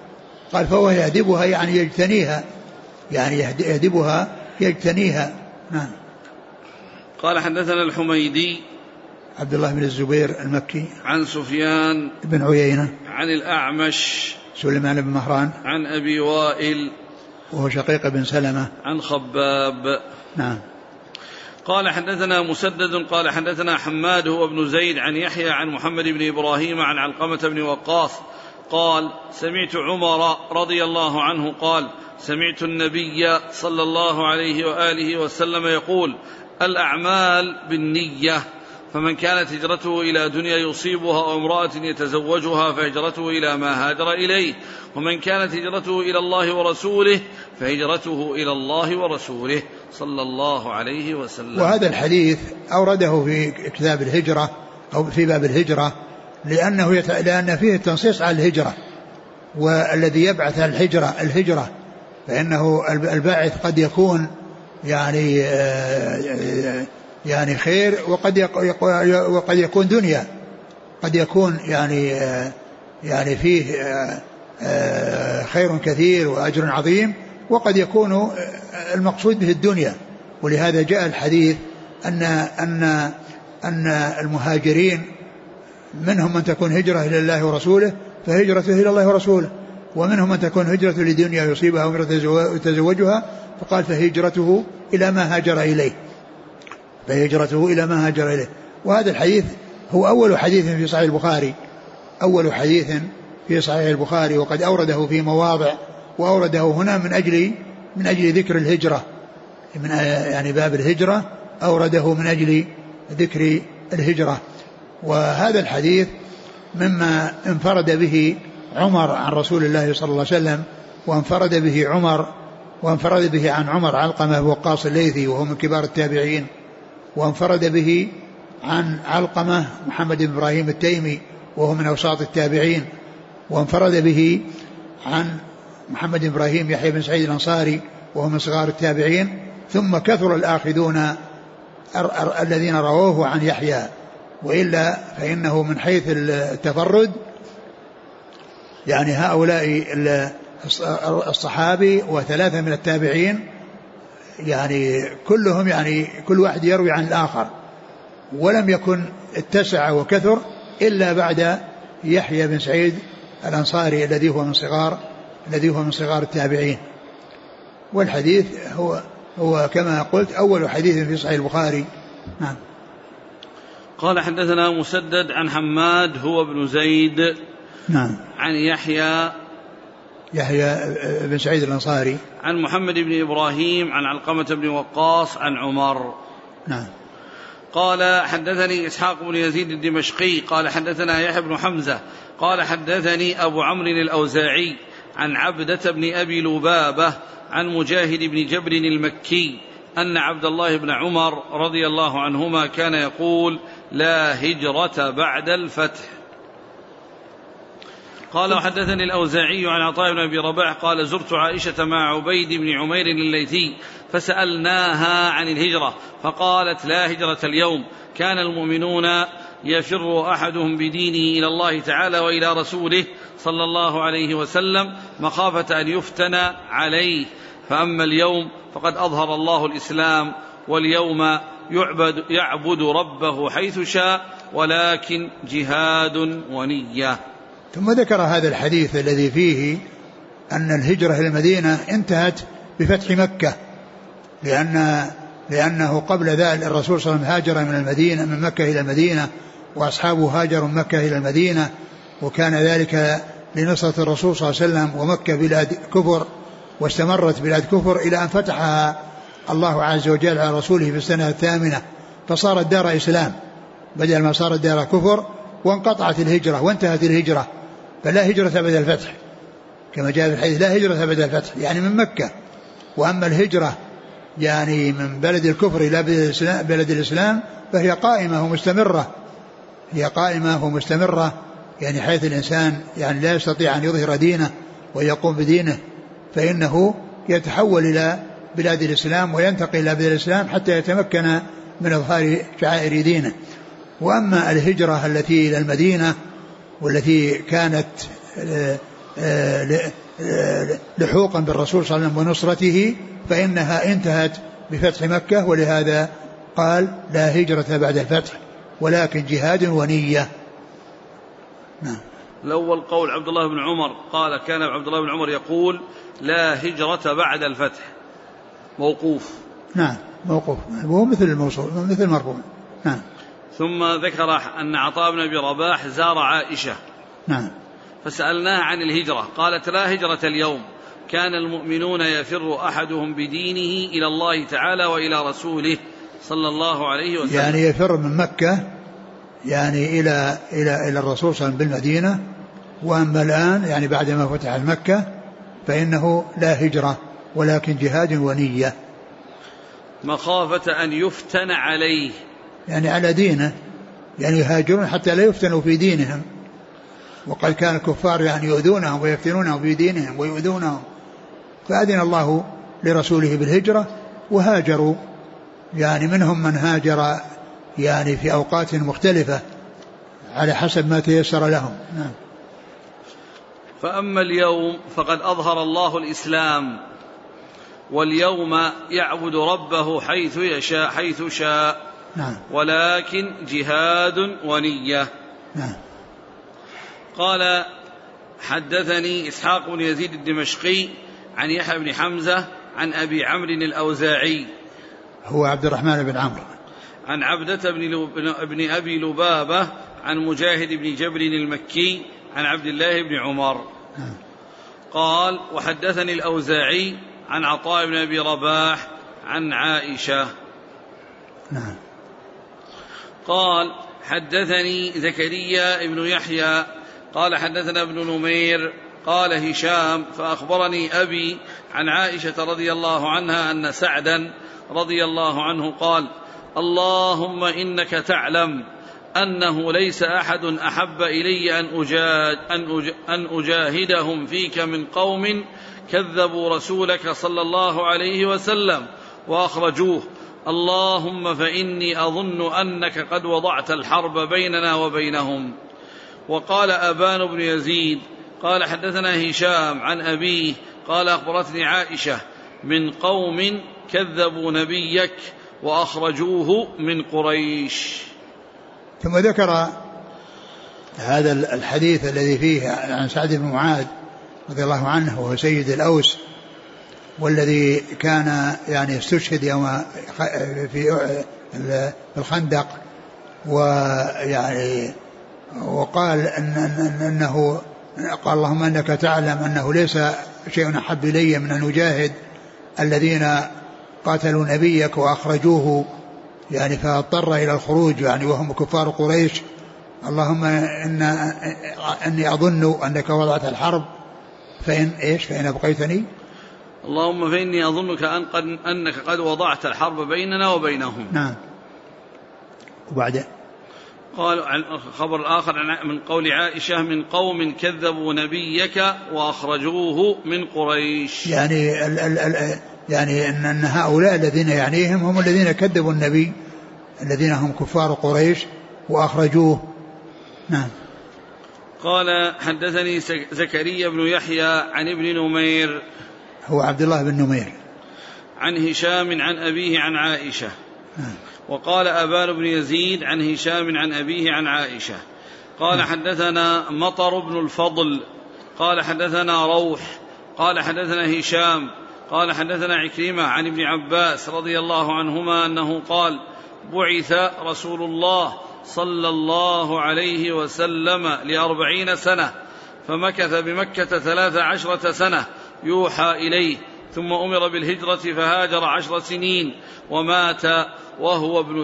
قال فهو يهدبها يعني يجتنيها، يعني يهدبها يجتنيها. نعم. قال حدثنا الحميدي عبد الله بن الزبير المكي عن سفيان بن عيينة عن الأعمش سليمان بن مهران عن أبي وائل وهو شقيق بن سلمة عن خباب. نعم. قال حدثنا مسدد قال حدثنا حماد هو ابن زيد عن يحيى عن محمد بن إبراهيم عن علقمة بن وقاص قال سمعت عمر رضي الله عنه قال سمعت النبي صلى الله عليه وآله وسلم يقول الأعمال بالنية، فمن كانت هجرته إلى دنيا يصيبها أو امرأة يتزوجها فهجرته إلى ما هاجر إليه، ومن كانت هجرته إلى الله ورسوله فهجرته إلى الله ورسوله صلى الله عليه وسلم. وهذا الحديث أورده في كتاب الهجرة أو في باب الهجرة لأن فيه التنصيص على الهجرة، والذي يبعث الهجرة فإنه الباعث قد يكون يعني خير وقد يكون دنيا، قد يكون يعني فيه خير كثير وأجر عظيم، وقد يكون المقصود به الدنيا. ولهذا جاء الحديث أن المهاجرين منهم من تكون هجرة إلى الله ورسوله فهجرته إلى الله ورسوله، ومنهم من تكون هجرة لدنيا يصيبها أو يتزوجها فقال فهجرته إلى ما هاجر إليه، فهجرته إلى ما هاجر إليه. وهذا الحديث هو أول حديث في صحيح البخاري، أول حديث في صحيح البخاري، وقد أورده في مواضع، وأورده هنا من أجل ذكر الهجرة، يعني باب الهجرة أورده من أجل ذكر الهجرة. وهذا الحديث مما انفرد به عمر عن رسول الله صلى الله عليه وسلم، وانفرد به عن عمر علقمة وقاص الليثي وهو من كبار التابعين، وانفرد به عن علقمة محمد بن إبراهيم التيمي وهو من أوساط التابعين، وانفرد به عن محمد بن إبراهيم يحيى بن سعيد الأنصاري وهو من صغار التابعين. ثم كثر الآخذون الذين رووه عن يحيى، وإلا فإنه من حيث التفرد يعني هؤلاء الصحابي وثلاثة من التابعين يعني كلهم يعني كل واحد يروي عن الآخر، ولم يكن اتسع وكثر إلا بعد يحيى بن سعيد الأنصاري الذي هو من صغار التابعين. والحديث هو كما قلت أول حديث في صحيح البخاري. نعم. قال حدثنا مسدد عن حماد هو ابن زيد نعم عن يحيى بن سعيد الأنصاري عن محمد بن إبراهيم عن علقمة بن وقاص عن عمر. نعم. قال حدثني إسحاق بن يزيد الدمشقي قال حدثنا يحيى بن حمزة قال حدثني أبو عمرو الأوزاعي عن عبدة بن أبي لبابة عن مجاهد بن جبر المكي أن عبد الله بن عمر رضي الله عنهما كان يقول لا هجرة بعد الفتح. قال وحدثني الأوزاعي عن عطاء بن أبي رباح قال زرت عائشة مع عبيد بن عمير الليثي فسألناها عن الهجرة فقالت لا هجرة اليوم، كان المؤمنون يفر أحدهم بدينه إلى الله تعالى وإلى رسوله صلى الله عليه وسلم مخافة أن يفتن عليه، فأما اليوم فقد أظهر الله الإسلام، واليوم يعبد ربه حيث شاء، ولكن جهاد ونية. ثم ذكر هذا الحديث الذي فيه أن الهجرة إلى المدينة انتهت بفتح مكة، لأنه قبل ذلك الرسول صلى الله عليه وسلم هاجر من مكة إلى المدينة، وأصحابه هاجروا من مكة إلى المدينة، وكان ذلك لنصرة الرسول صلى الله عليه وسلم، ومكة بلاد كفر، واستمرت بلاد كفر إلى أن فتحها الله عز وجل على رسوله في السنة الثامنة، فصارت دار إسلام بدل ما صارت دار كفر، وانقطعت الهجرة وانتهت الهجرة، فلا هجرة بعد الفتح كما جاء في الحديث، لا هجرة بعد الفتح يعني من مكة. وأما الهجرة يعني من بلد الكفر إلى بلد الإسلام فهي قائمة ومستمرة، يعني حيث الإنسان يعني لا يستطيع أن يظهر دينه ويقوم بدينه فإنه يتحول إلى بلاد الإسلام وينتقل إلى بلاد الإسلام حتى يتمكن من إظهار شعائر دينه. وأما الهجرة التي إلى المدينة والتي كانت لحوقا بالرسول صلى الله عليه وسلم ونصرته فإنها انتهت بفتح مكة، ولهذا قال لا هجرة بعد الفتح ولكن جهاد ونية. نعم. الأول قول عبد الله بن عمر قال كان عبد الله بن عمر يقول لا هجرة بعد الفتح، موقوف. نعم موقوف، هو مثل الموصول مثل المرفوع. نعم. ثم ذكر أن عطاء بن أبي رباح زار عائشة. نعم. فسألناها عن الهجرة قالت لا هجرة اليوم، كان المؤمنون يفر أحدهم بدينه إلى الله تعالى وإلى رسوله صلى الله عليه وسلم. يعني يفر من مكة يعني إلى الرسول صلى الله عليه وسلم بالمدينة، وأما الآن يعني بعدما فتح مكة فإنه لا هجرة ولكن جهاد ونية، مخافة أن يفتن عليه، يعني على دينه، يعني يهاجرون حتى لا يفتنوا في دينهم. وقد كان الكفار يعني يؤذونهم ويفتنونهم في دينهم ويؤذونهم، فأذن الله لرسوله بالهجرة وهاجروا، يعني منهم من هاجر يعني في أوقات مختلفة على حسب ما تيسر لهم. نعم. فأما اليوم فقد أظهر الله الإسلام، واليوم يعبد ربه حيث يشاء حيث شاء. نعم. ولكن جهاد ونية. نعم. قال حدثني إسحاق بن يزيد الدمشقي عن يحيى بن حمزة عن أبي عمرو الأوزاعي هو عبد الرحمن بن عمرو عن عبدة بن أبي لبابة عن مجاهد بن جبر المكي عن عبد الله بن عمر. قال وحدثني الأوزاعي عن عطاء بن أبي رباح عن عائشة. نعم. قال حدثني زكريا بن يحيى قال حدثنا ابن نمير قال هشام فأخبرني أبي عن عائشة رضي الله عنها أن سعدا رضي الله عنه قال اللهم إنك تعلم أنه ليس أحد أحب إلي أن أجاهدهم فيك من قوم كذبوا رسولك صلى الله عليه وسلم وأخرجوه، اللهم فإني أظن أنك قد وضعت الحرب بيننا وبينهم. وقال أبان بن يزيد قال حدثنا هشام عن أبيه قال أخبرتني عائشة من قوم كذبوا نبيك وأخرجوه من قريش. ثم ذكر هذا الحديث الذي فيه عن سعد بن معاذ رضي الله عنه وهو سيد الأوس، والذي كان يعني استشهد يوم في الخندق، ويعني وقال أنه قال اللهم أنك تعلم أنه ليس شيء أحب إلي من أن أجاهد الذين قاتلوا نبيك وأخرجوه، يعني فاضطر إلى الخروج يعني وهم كفار قريش، اللهم إني أظن أنك وضعت الحرب فإن أبقيتني، اللهم فإني أظنك أنك قد وضعت الحرب بيننا وبينهم. نعم. وبعد قال الخبر الآخر من قول عائشة من قوم كذبوا نبيك وأخرجوه من قريش، يعني أن هؤلاء الذين يعنيهم هم الذين كذبوا النبي الذين هم كفار قريش وأخرجوه. نعم. قال حدثني زكريا بن يحيى عن ابن نمير هو عبد الله بن نمير عن هشام عن أبيه عن عائشة. وقال أبان بن يزيد عن هشام عن أبيه عن عائشة. قال حدثنا مطر بن الفضل قال حدثنا روح قال حدثنا هشام قال حدثنا عكرمة عن ابن عباس رضي الله عنهما أنه قال بعث رسول الله صلى الله عليه وسلم ل40 سنة فمكث بمكة 13 سنة يوحى إليه، ثم أمر بالهجرة فهاجر 10 سنين ومات وهو ابن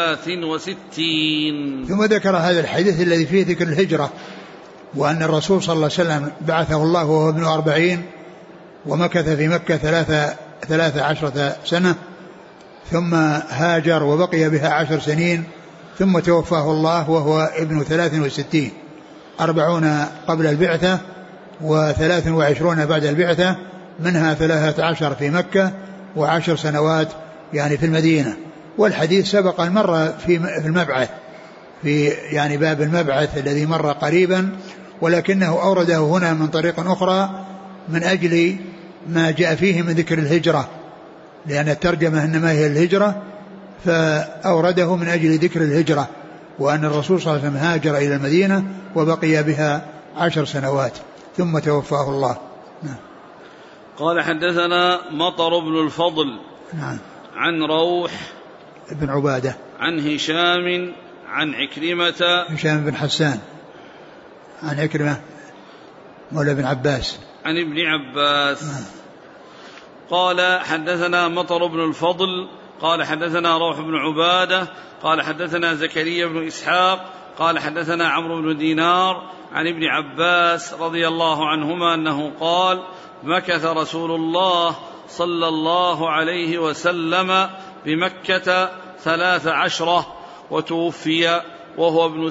63. ثم ذكر هذا الحديث الذي فيه ذكر الهجرة، وأن الرسول صلى الله عليه وسلم بعثه الله وهو ابن 40 ومكث في مكة 13 سنة، ثم هاجر وبقي بها 10 سنين، ثم توفاه الله وهو ابن 63، 40 قبل البعثة و23 بعد البعثة، منها 13 في مكة و10 سنوات يعني في المدينة. والحديث سبق المرة في المبعث في يعني باب المبعث الذي مر قريبا، ولكنه أورده هنا من طريق أخرى من أجل ما جاء فيه من ذكر الهجرة، لأن الترجمة إنما هي الهجرة، فأورده من أجل ذكر الهجرة، وأن الرسول صلى الله عليه وسلم هاجر إلى المدينة وبقي بها 10 سنوات ثم توفاه الله. نعم. قال حدثنا مطر بن الفضل نعم. عن روح بن عبادة عن هشام عن عكرمة هشام بن حسان عن عكرمة مولى بن عباس عن ابن عباس. قال حدثنا مطر بن الفضل قال حدثنا روح بن عبادة قال حدثنا زكريا بن إسحاق قال حدثنا عمرو بن دينار عن ابن عباس رضي الله عنهما أنه قال مكث رسول الله صلى الله عليه وسلم بمكة 13 وتوفي وهو ابن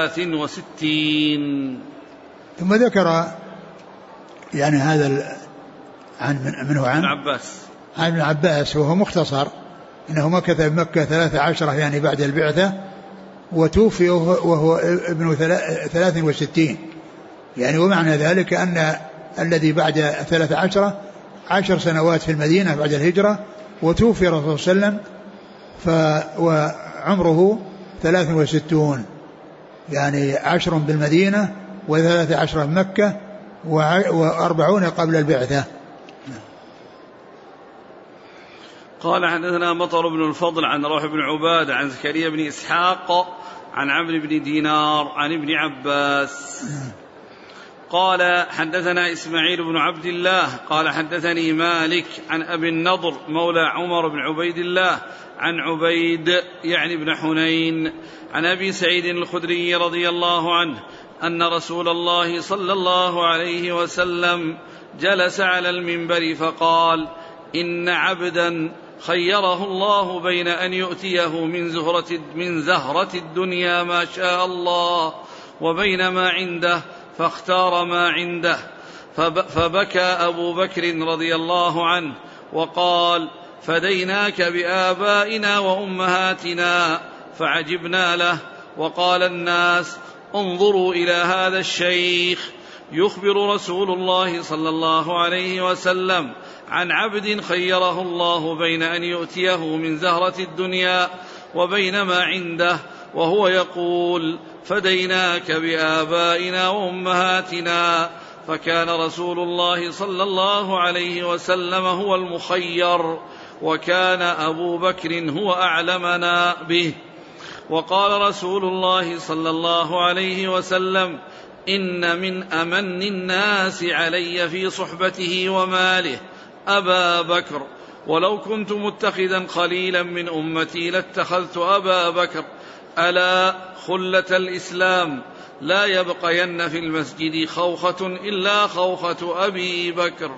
63. ثم ذكر يعني هذا منه عن ابن عباس وهو مختصر انه مكث بمكة 13 يعني بعد البعثة، وتوفي وهو ابن 63 يعني، ومعنى ذلك أن الذي بعد 13 10 سنوات في المدينة بعد الهجرة، وتوفي رسول الله صلى الله عليه وسلم وعمره 63 يعني 10 بالمدينة و13 بمكة و40 قبل البعثة. قال حدثنا مطر بن الفضل عن روح بن عبادة عن زكريا بن إسحاق عن عمرو بن دينار عن ابن عباس. قال حدثنا إسماعيل بن عبد الله قال حدثني مالك عن أبي النضر مولى عمر بن عبيد الله عن عبيد يعني بن حنين عن أبي سعيد الخدري رضي الله عنه أن رسول الله صلى الله عليه وسلم جلس على المنبر فقال إن عبدا خيره الله بين أن يؤتيه من زهرة الدنيا ما شاء الله وبين ما عنده فاختار ما عنده، فبكى أبو بكر رضي الله عنه وقال فديناك بآبائنا وأمهاتنا، فعجبنا له. وقال الناس انظروا إلى هذا الشيخ يخبر رسول الله صلى الله عليه وسلم عن عبد خيره الله بين أن يؤتيه من زهرة الدنيا وبين ما عنده، وهو يقول فديناك بآبائنا وأمهاتنا. فكان رسول الله صلى الله عليه وسلم هو المخير، وكان أبو بكر هو أعلمنا به. وقال رسول الله صلى الله عليه وسلم إن من أمن الناس علي في صحبته وماله أبا بكر، ولو كنت متخذا خليلا من أمتي لاتخذت أبا بكر، ألا خلة الإسلام لا يبقين في المسجد خوخة إلا خوخة أبي بكر.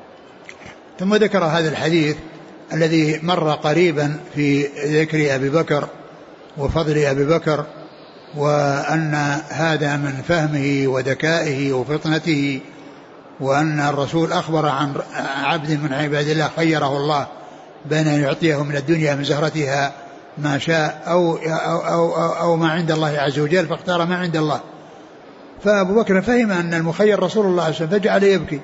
ثم ذكر هذا الحديث الذي مر قريبا في ذكر أبي بكر وفضل أبي بكر، وأن هذا من فهمه وذكائه وفطنته، وأن الرسول أخبر عن عبد من عباد الله خيره الله بين أن يعطيه من الدنيا من زهرتها ما شاء أو ما عند الله عز وجل، فاختار ما عند الله. فأبو بكر فهم أن المخير رسول الله صلى الله عليه وسلم فجعل يبكي.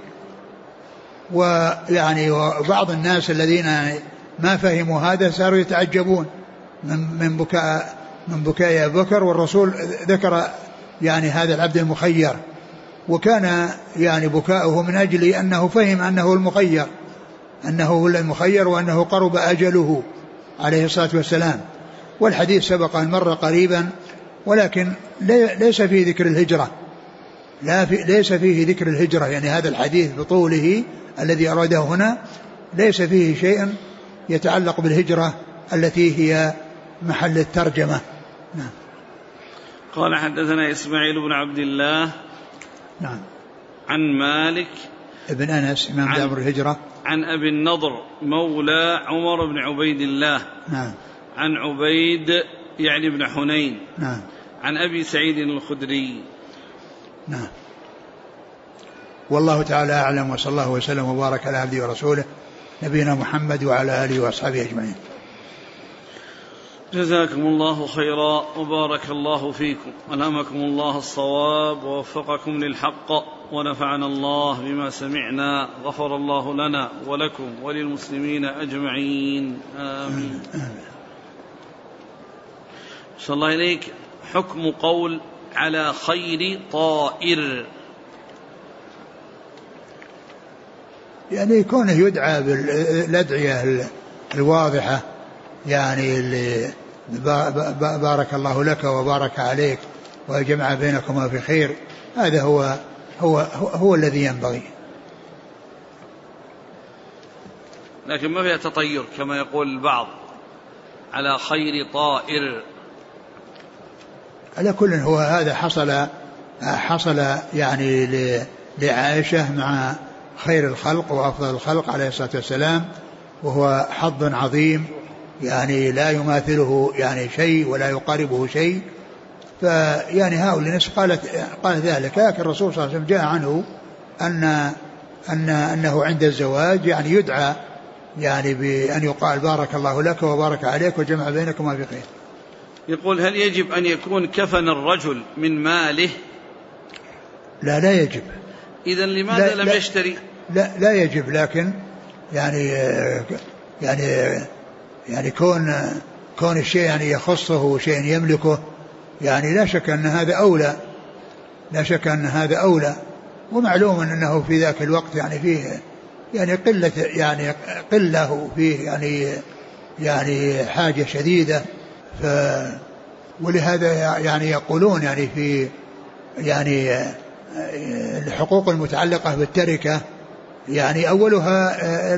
ويعني وبعض الناس الذين ما فهموا هذا صاروا يتعجبون من بكاء أبو بكر، والرسول ذكر يعني هذا العبد المخير، وكان يعني بكاؤه من أجل أنه فهم أنه المخير، أنه هو المخير، وأنه قرب أجله عليه الصلاة والسلام. والحديث سبق أن مر قريبا، ولكن ليس فيه ذكر الهجرة، ليس فيه ذكر الهجرة، يعني هذا الحديث بطوله الذي أراده هنا ليس فيه شيء يتعلق بالهجرة التي هي محل الترجمة. نعم. قال حدثنا إسماعيل بن عبد الله نعم عن مالك ابن أنس إمام دار الهجرة عن أبي النضر مولى عمر بن عبيد الله نعم عن عبيد يعني بن حنين نعم عن أبي سعيد الخدري. نعم. والله تعالى أعلم، وصلى الله وسلم وبارك على عبده ورسوله نبينا محمد وعلى آله وأصحابه أجمعين. جزاكم الله خيرا وبارك الله فيكم، ألهمكم الله الصواب ووفقكم للحق. ونفعنا الله بما سمعنا، غفر الله لنا ولكم وللمسلمين أجمعين، آمين. صلى الله إليك. حكم قول على خير طائر، يعني يكونه يدعى بالأدعية الواضحة، يعني اللي بارك الله لك وبارك عليك وجمع بينكما في خير، هذا هو الذي ينبغي. لكن ما فيها تطير كما يقول البعض على خير طائر. على كل هو هذا حصل يعني لعائشة مع خير الخلق وأفضل الخلق عليه الصلاة والسلام، وهو حظ عظيم يعني لا يماثله يعني شيء ولا يقاربه شيء. فيعني هؤلاء الناس قالت ذلك، لكن الرسول صلى الله عليه وسلم جاء عنه أنه عند الزواج يعني يدعى يعني بأن يقال بارك الله لك وبارك عليك وجمع بينكما في خير. يقول هل يجب أن يكون كفن الرجل من ماله؟ لا يجب. إذن لماذا لم يشتري؟ لا يجب، لكن يعني كون الشيء يعني يخصه شيء يملكه، يعني لا شك أن هذا أولى، ومعلوم أنه في ذاك الوقت يعني فيه يعني قلة فيه يعني حاجة شديدة. ولهذا يعني يقولون يعني في يعني الحقوق المتعلقة بالتركة يعني أولها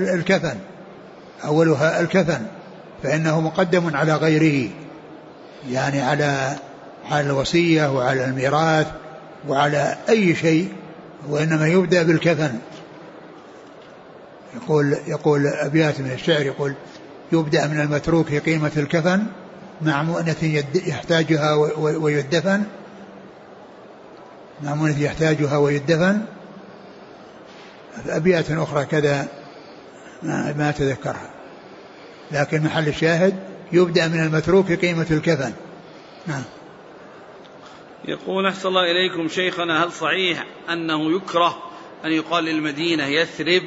الكفن، فإنه مقدم على غيره، يعني على الوصية وعلى الميراث وعلى أي شيء، وإنما يبدأ بالكفن. يقول أبيات من الشعر، يقول يبدأ من المتروك قيمة الكفن مع مؤنة يحتاجها ويدفن، مع مؤنة يحتاجها ويدفن. أبيات أخرى كذا ما أتذكرها، لكن محل الشاهد يبدأ من المتروك قيمة الكفن. نعم. يقول أحسن الله إليكم شيخنا، هل صحيح أنه يكره أن يقال للمدينة يثرب؟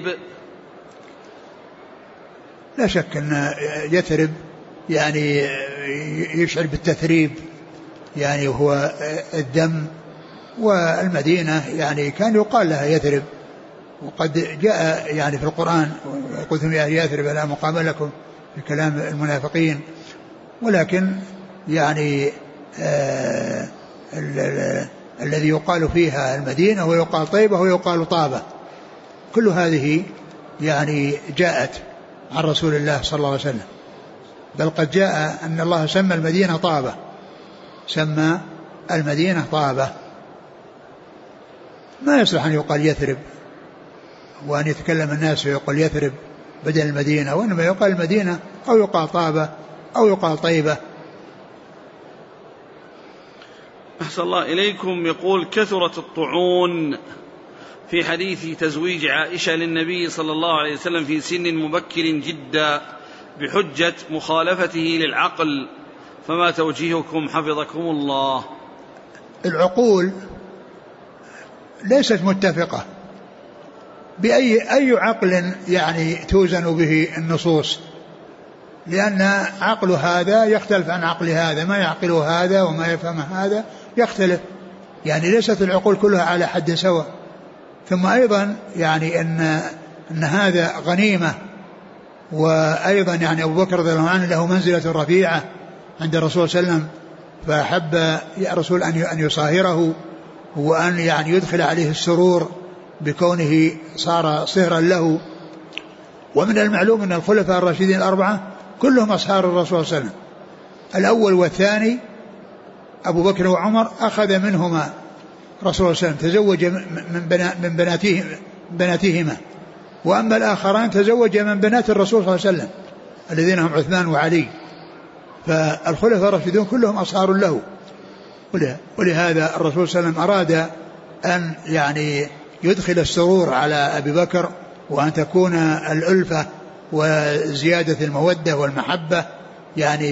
لا شك أن يثرب يعني يشعر بالتثريب، يعني هو الدم، والمدينة يعني كان يقال لها يثرب، وقد جاء يعني في القرآن قلتم يا أهل يثرب لا مقام لكم في كلام المنافقين. ولكن يعني الذي يقال فيها المدينة ويقال طيبة ويقال طابة، كل هذه يعني جاءت عن رسول الله صلى الله عليه وسلم، بل قد جاء أن الله سمى المدينة طابة، سمى المدينة طابة. ما يصلح أن يقال يثرب وأن يتكلم الناس ويقول يثرب بدل المدينة، وإنما يقال المدينة أو يقال طابة أو يقال طيبة. أحسن الله إليكم. يقول كثرت الطعون في حديث تزويج عائشة للنبي صلى الله عليه وسلم في سن مبكر جدا بحجة مخالفته للعقل، فما توجيهكم حفظكم الله؟ العقول ليست متفقة بأي عقل يعني توزن به النصوص، لأن عقل هذا يختلف عن عقل هذا، ما يعقله هذا وما يفهم هذا يختلف، يعني ليست العقول كلها على حد سواء. ثم أيضا يعني أن هذا غنيمة، وأيضا يعني أبو بكر رضي الله عنه له منزلة رفيعة عند الرسول صلى الله عليه وسلم، فأحب الرسول أن يصاهره وأن يعني يدخل عليه السرور بكونه صار صهرا له. ومن المعلوم أن الخلفاء الراشدين الأربعة كلهم أصهار الرسول صلى الله عليه وسلم، الأول والثاني أبو بكر وعمر أخذ منهما رسول صلى الله عليه وسلم، تزوج من بناتهما، وأما الآخران تزوج من بنات الرسول صلى الله عليه وسلم الذين هم عثمان وعلي، فالخلفاء الراشدون كلهم أصهار له. ولهذا الرسول صلى الله عليه وسلم أراد أن يعني يدخل السرور على أبي بكر، وأن تكون الألفة وزيادة المودة والمحبة يعني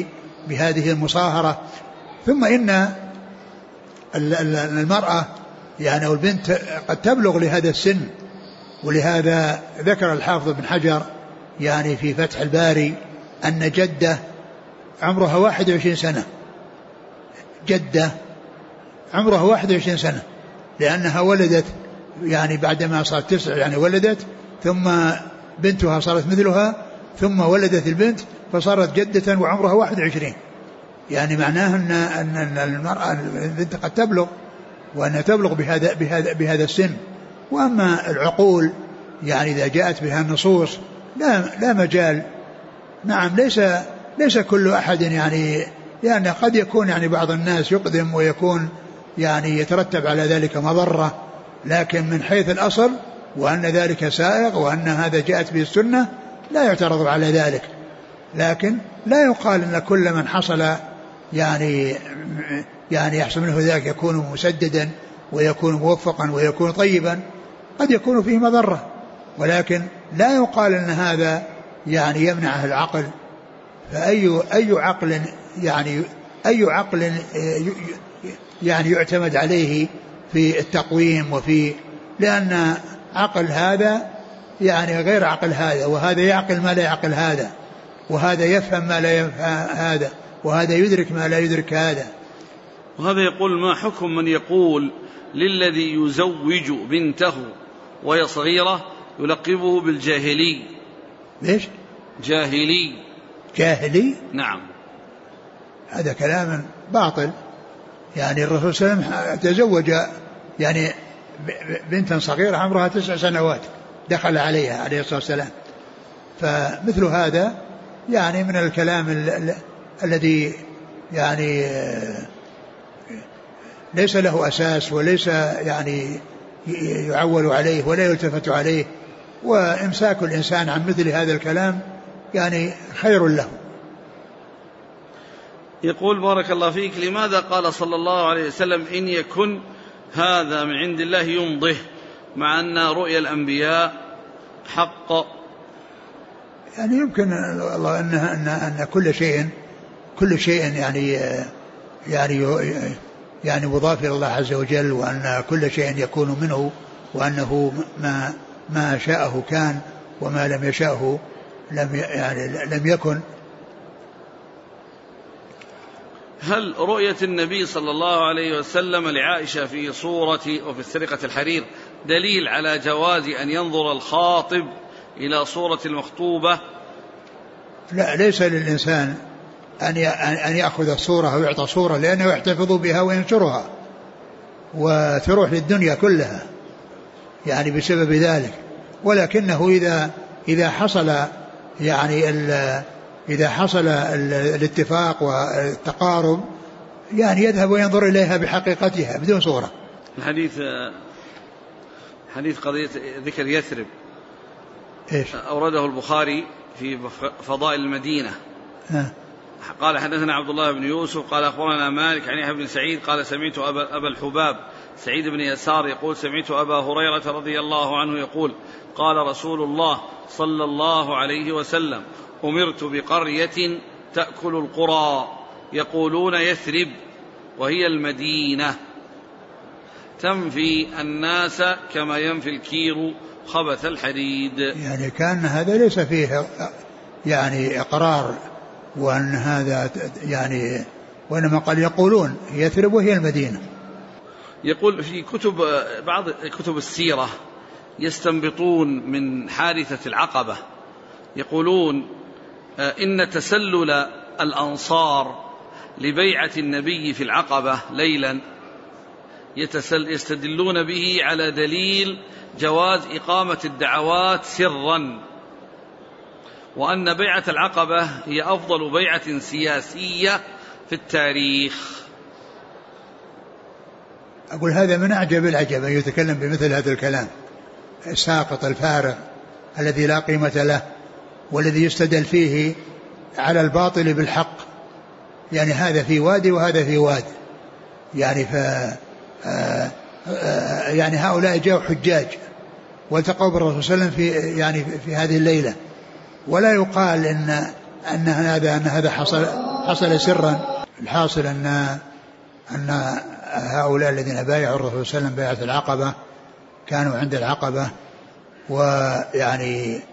بهذه المصاهرة. ثم إن المرأة يعني والبنت قد تبلغ لهذا السن. ولهذا ذكر الحافظ بن حجر يعني في فتح الباري أن جدة عمرها 21 سنة، جدة عمرها 21 سنة، لأنها ولدت يعني بعدما صارت 9 يعني ولدت، ثم بنتها صارت مثلها، ثم ولدت البنت فصارت جدة وعمرها 21. يعني معناه أن المرأة البنت قد تبلغ، وأنها تبلغ بهذا السن. وأما العقول يعني إذا جاءت بها النصوص لا مجال. نعم ليس كل أحد يعني قد يكون يعني بعض الناس يقدم ويكون يعني يترتب على ذلك مضرة، لكن من حيث الأصل وأن ذلك سائغ وأن هذا جاءت به السنة لا يعترض على ذلك. لكن لا يقال أن كل من حصل يعني يحصل منه ذلك يكون مسددا ويكون موفقا ويكون طيبا، قد يكون فيه مضرة، ولكن لا يقال أن هذا يعني يمنعه العقل. فأي عقل يعني يعتمد عليه في التقويم لأن عقل هذا يعني غير عقل هذا، وهذا يعقل ما لا يعقل هذا، وهذا يفهم ما لا يفهم هذا، وهذا يدرك ما لا يدرك هذا. وهذا يقول: ما حكم من يقول للذي يزوج بنته وهي صغيرة يلقبه بالجاهلي؟ ليش جاهلي؟ نعم، هذا كلام باطل. يعني الرسول صلى الله عليه وسلم تزوج يعني بنتا صغيرة عمرها 9 سنوات دخل عليها عليه الصلاة والسلام. فمثل هذا يعني من الكلام الذي يعني ليس له أساس وليس يعني يعول عليه ولا يلتفت عليه، وإمساك الإنسان عن مثل هذا الكلام يعني خير له. يقول: بارك الله فيك، لماذا قال صلى الله عليه وسلم: إن يكن هذا من عند الله يمضه، مع أن رؤيا الأنبياء حق؟ يعني يمكن الله أن كل شيء يعني مضاف إلى الله عز وجل، وأن كل شيء يكون منه، وأنه ما شاءه كان وما لم يشاءه لم يكن. هل رؤية النبي صلى الله عليه وسلم لعائشة في صورة وفي سرقة الحرير دليل على جواز أن ينظر الخاطب إلى صورة المخطوبة؟ لا، ليس للإنسان أن يأخذ الصورة أو يعطى صورة، لأنه يحتفظ بها وينشرها وتروح للدنيا كلها يعني بسبب ذلك. ولكنه إذا حصل الاتفاق والتقارب يعني يذهب وينظر إليها بحقيقتها بدون صورة. حديث قضية ذكر يثرب إيش؟ أورده البخاري في فضائل المدينة. قال: حدثنا عبد الله بن يوسف قال أخبرنا مالك عن يحيى بن سعيد قال: سمعت أبا الحباب سعيد بن يسار يقول: سمعت أبا هريرة رضي الله عنه يقول: قال رسول الله صلى الله عليه وسلم: أمرت بقرية تأكل القرى يقولون يثرب، وهي المدينة، تنفي الناس كما ينفي الكير خبث الحديد. يعني كان هذا ليس فيه يعني إقرار، وأن هذا يعني وإنما قال يقولون يثرب وهي المدينة. يقول في بعض كتب السيرة يستنبطون من حادثة العقبة، يقولون إن تسلل الأنصار لبيعة النبي في العقبة ليلا يستدلون به على دليل جواز إقامة الدعوات سرا، وأن بيعة العقبة هي أفضل بيعة سياسية في التاريخ. أقول هذا من أعجب العجب أن يتكلم بمثل هذا الكلام الساقط الفارغ الذي لا قيمة له، والذي يستدل فيه على الباطل بالحق. يعني هذا في وادي وهذا في وادي، يعني يعني هؤلاء جاءوا حجاج والتقوا بالرسول صلى الله عليه وسلم في هذه الليلة، ولا يقال أن هذا حصل سرا. الحاصل أن هؤلاء الذين بايعوا الرسول صلى الله عليه وسلم بيعة العقبة كانوا عند العقبة، ويعني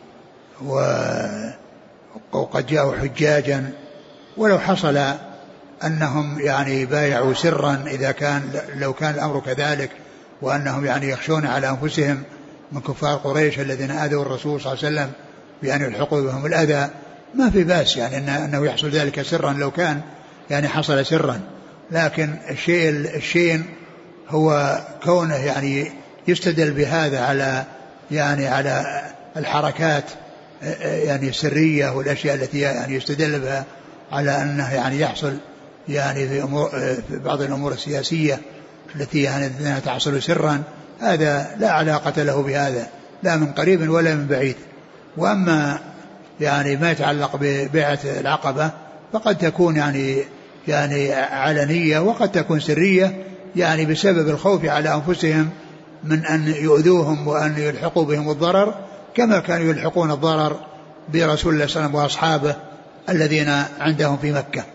وقد جاءوا حجاجا، ولو حصل أنهم يعني بايعوا سرا لو كان الأمر كذلك، وأنهم يعني يخشون على أنفسهم من كفار قريش الذين آذوا الرسول صلى الله عليه وسلم بأن يلحقوا بهم الأذى، ما في بأس يعني أنه يحصل ذلك سرا لو كان يعني حصل سرا. لكن الشيء هو كونه يعني يستدل بهذا على الحركات يعني السرية والأشياء التي يعني يستدل بها على أنه يعني يحصل يعني في بعض الأمور السياسية التي يعني تحصل سرا، هذا لا علاقة له بهذا لا من قريب ولا من بعيد. وأما يعني ما يتعلق ببيعة العقبة فقد تكون يعني علنية وقد تكون سرية، يعني بسبب الخوف على أنفسهم من أن يؤذوهم وأن يلحقوا بهم الضرر، كما كانوا يلحقون الضرر برسول الله صلى الله عليه وسلم وأصحابه الذين عندهم في مكة.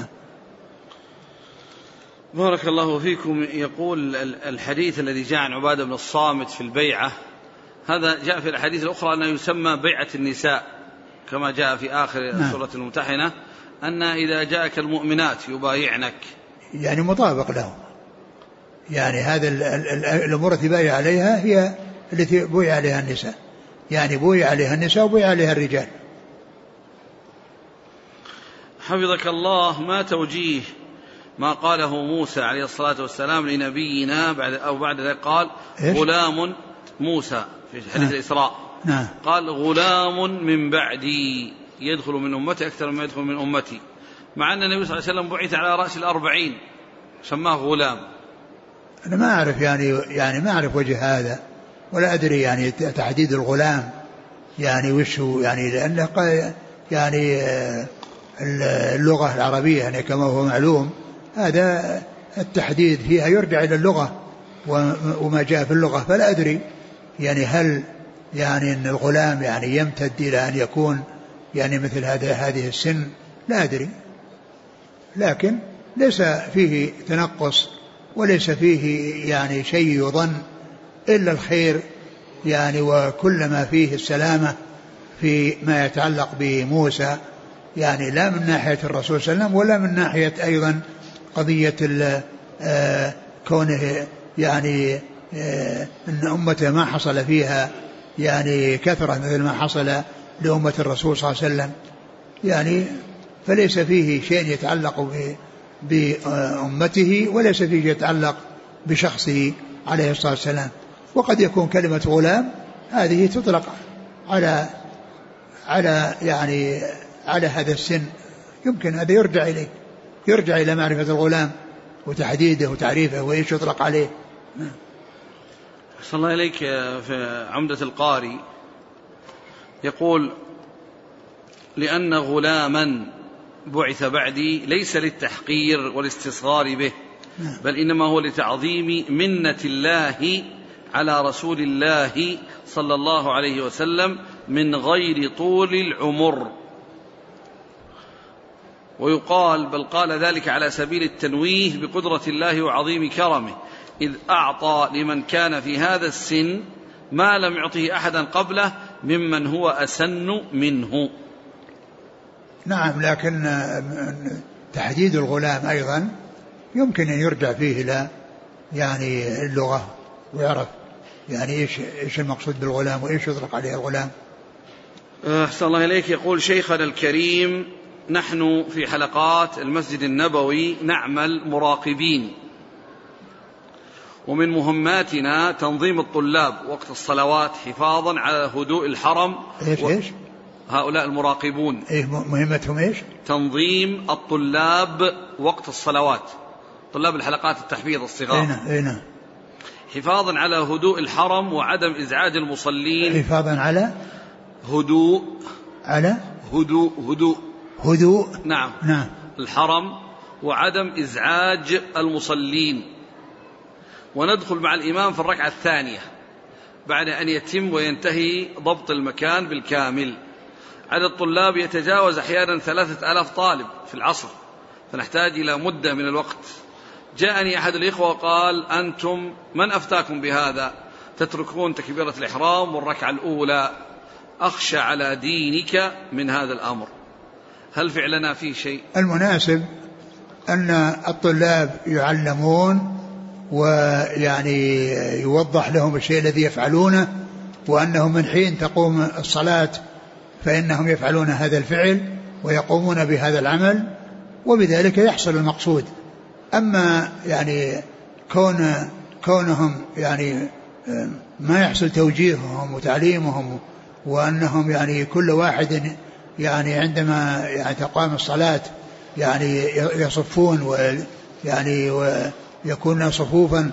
بارك الله فيكم. يقول الحديث الذي جاء عن عبادة بن الصامت في البيعة، هذا جاء في الحديث الأخرى أنه يسمى بيعة النساء كما جاء في آخر سورة الممتحنة، أن إذا جاءك المؤمنات يبايعنك، يعني مطابق له. يعني هذا الأمور التي بايع عليها هي التي بويع عليها النساء، يعني بويع عليها النساء وبويع عليها الرجال. حفظك الله، ما توجيه ما قاله موسى عليه الصلاة والسلام لنبينا بعد ذلك قال غلام موسى في حديث الإسراء، قال غلام من بعدي يدخل من أمتي أكثر مما يدخل من أمتي، مع أن النبي صلى الله عليه وسلم بعث على رأس 40 سماه غلام. أنا ما أعرف يعني ما أعرف وجه هذا، ولا أدري يعني تحديد الغلام يعني وشه، يعني لأنه يعني اللغة العربية يعني كما هو معلوم هذا التحديد فيها يرجع إلى اللغة وما جاء في اللغة، فلا أدري يعني هل يعني أن الغلام يعني يمتد إلى أن يكون يعني مثل هذه السن، لا أدري. لكن ليس فيه تنقص وليس فيه يعني شيء يظن إلا الخير يعني، وكل ما فيه السلامة في ما يتعلق بموسى، يعني لا من ناحية الرسول صلى الله عليه وسلم ولا من ناحية أيضا قضية كونه يعني أن أمته ما حصل فيها يعني كثرة مثل ما حصل لأمة الرسول صلى الله عليه وسلم، يعني فليس فيه شيء يتعلق بأمته وليس فيه يتعلق بشخصه عليه الصلاة والسلام. وقد يكون كلمة غلام هذه تطلق على يعني على هذا السن، يمكن هذا يرجع إلى معرفة الغلام وتحديده وتعريفه وإيش يطلق عليه. صلى الله إليك. في عمدة القاري يقول لأن غلاما بعث بعدي ليس للتحقير والاستصغار به، بل إنما هو لتعظيم منة الله على رسول الله صلى الله عليه وسلم من غير طول العمر. ويقال بل قال ذلك على سبيل التنويه بقدرة الله وعظيم كرمه، إذ أعطى لمن كان في هذا السن ما لم يعطه أحدا قبله ممن هو أسن منه. نعم، لكن تحديد الغلام أيضا يمكن أن يرجع فيه إلى يعني اللغة ويعرف يعني إيش المقصود بالغلام وإيش يطلق عليه الغلام. أحسن الله إليك. يقول شيخنا الكريم نحن في حلقات المسجد النبوي نعمل مراقبين، ومن مهماتنا تنظيم الطلاب وقت الصلوات حفاظا على هدوء الحرم. إيش هؤلاء المراقبون مهمتهم إيش؟ تنظيم الطلاب وقت الصلوات، طلاب الحلقات التحفيظ الصغار. أين حفاظا على هدوء الحرم وعدم إزعاج المصلين. حفاظا على هدوء نعم الحرم وعدم إزعاج المصلين. وندخل مع الإمام في الركعة الثانية بعد أن يتم وينتهي ضبط المكان بالكامل. عدد الطلاب يتجاوز أحيانا 3000 طالب في العصر، فنحتاج إلى مدة من الوقت جاءني أحد الإخوة وقال: أنتم من أفتاكم بهذا؟ تتركون تكبيرة الإحرام والركعة الأولى، أخشى على دينك من هذا الأمر، هل فعلنا فيه شيء؟ المناسب أن الطلاب يعلمون ويعني يوضح لهم الشيء الذي يفعلونه، وأنهم من حين تقوم الصلاة فإنهم يفعلون هذا الفعل ويقومون بهذا العمل، وبذلك يحصل المقصود. أما يعني كونهم يعني ما يحصل توجيههم وتعليمهم، وأنهم يعني كل واحد يعني عندما يعني تقام الصلاة يعني يصفون ويعني ويكون صفوفا،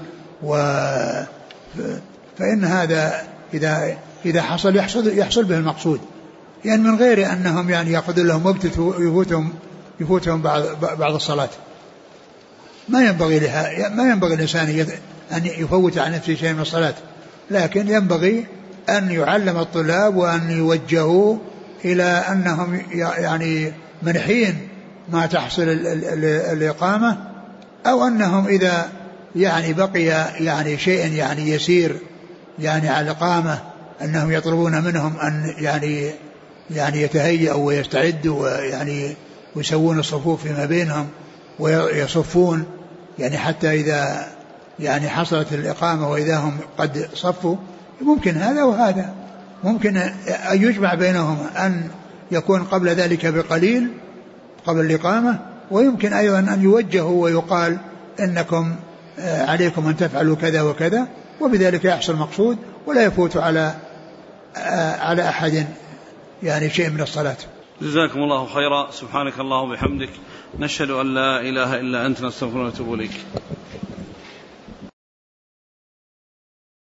فإن هذا إذا حصل يحصل به المقصود، يعني من غير أنهم يعني يأخذون لهم وقت يفوتهم بعض الصلاة. ما ينبغي الإنسان أن يفوت عن نفسه شيء من الصلاة، لكن ينبغي أن يعلم الطلاب وأن يوجهوا إلى أنهم يعني من حين ما تحصل الإقامة، أو أنهم إذا يعني بقي يعني شيء يعني يسير يعني على الإقامة، أنهم يطلبون منهم أن يعني يتهيئوا ويستعدوا ويعني ويسوون الصفوف فيما بينهم ويصفون، يعني حتى إذا يعني حصلت الإقامة وإذا هم قد صفوا، ممكن هذا وهذا، ممكن أن يجمع بينهما، أن يكون قبل ذلك بقليل قبل الإقامة، ويمكن أيضا أن يوجهوا ويقال إنكم عليكم أن تفعلوا كذا وكذا، وبذلك يحصل مقصود ولا يفوت على أحد يعني شيء من الصلاة. جزاكم الله خيرا. سبحانك اللهم وبحمدك، نشهد أن لا إله إلا أنت، نستغفرك ونتوب إليك.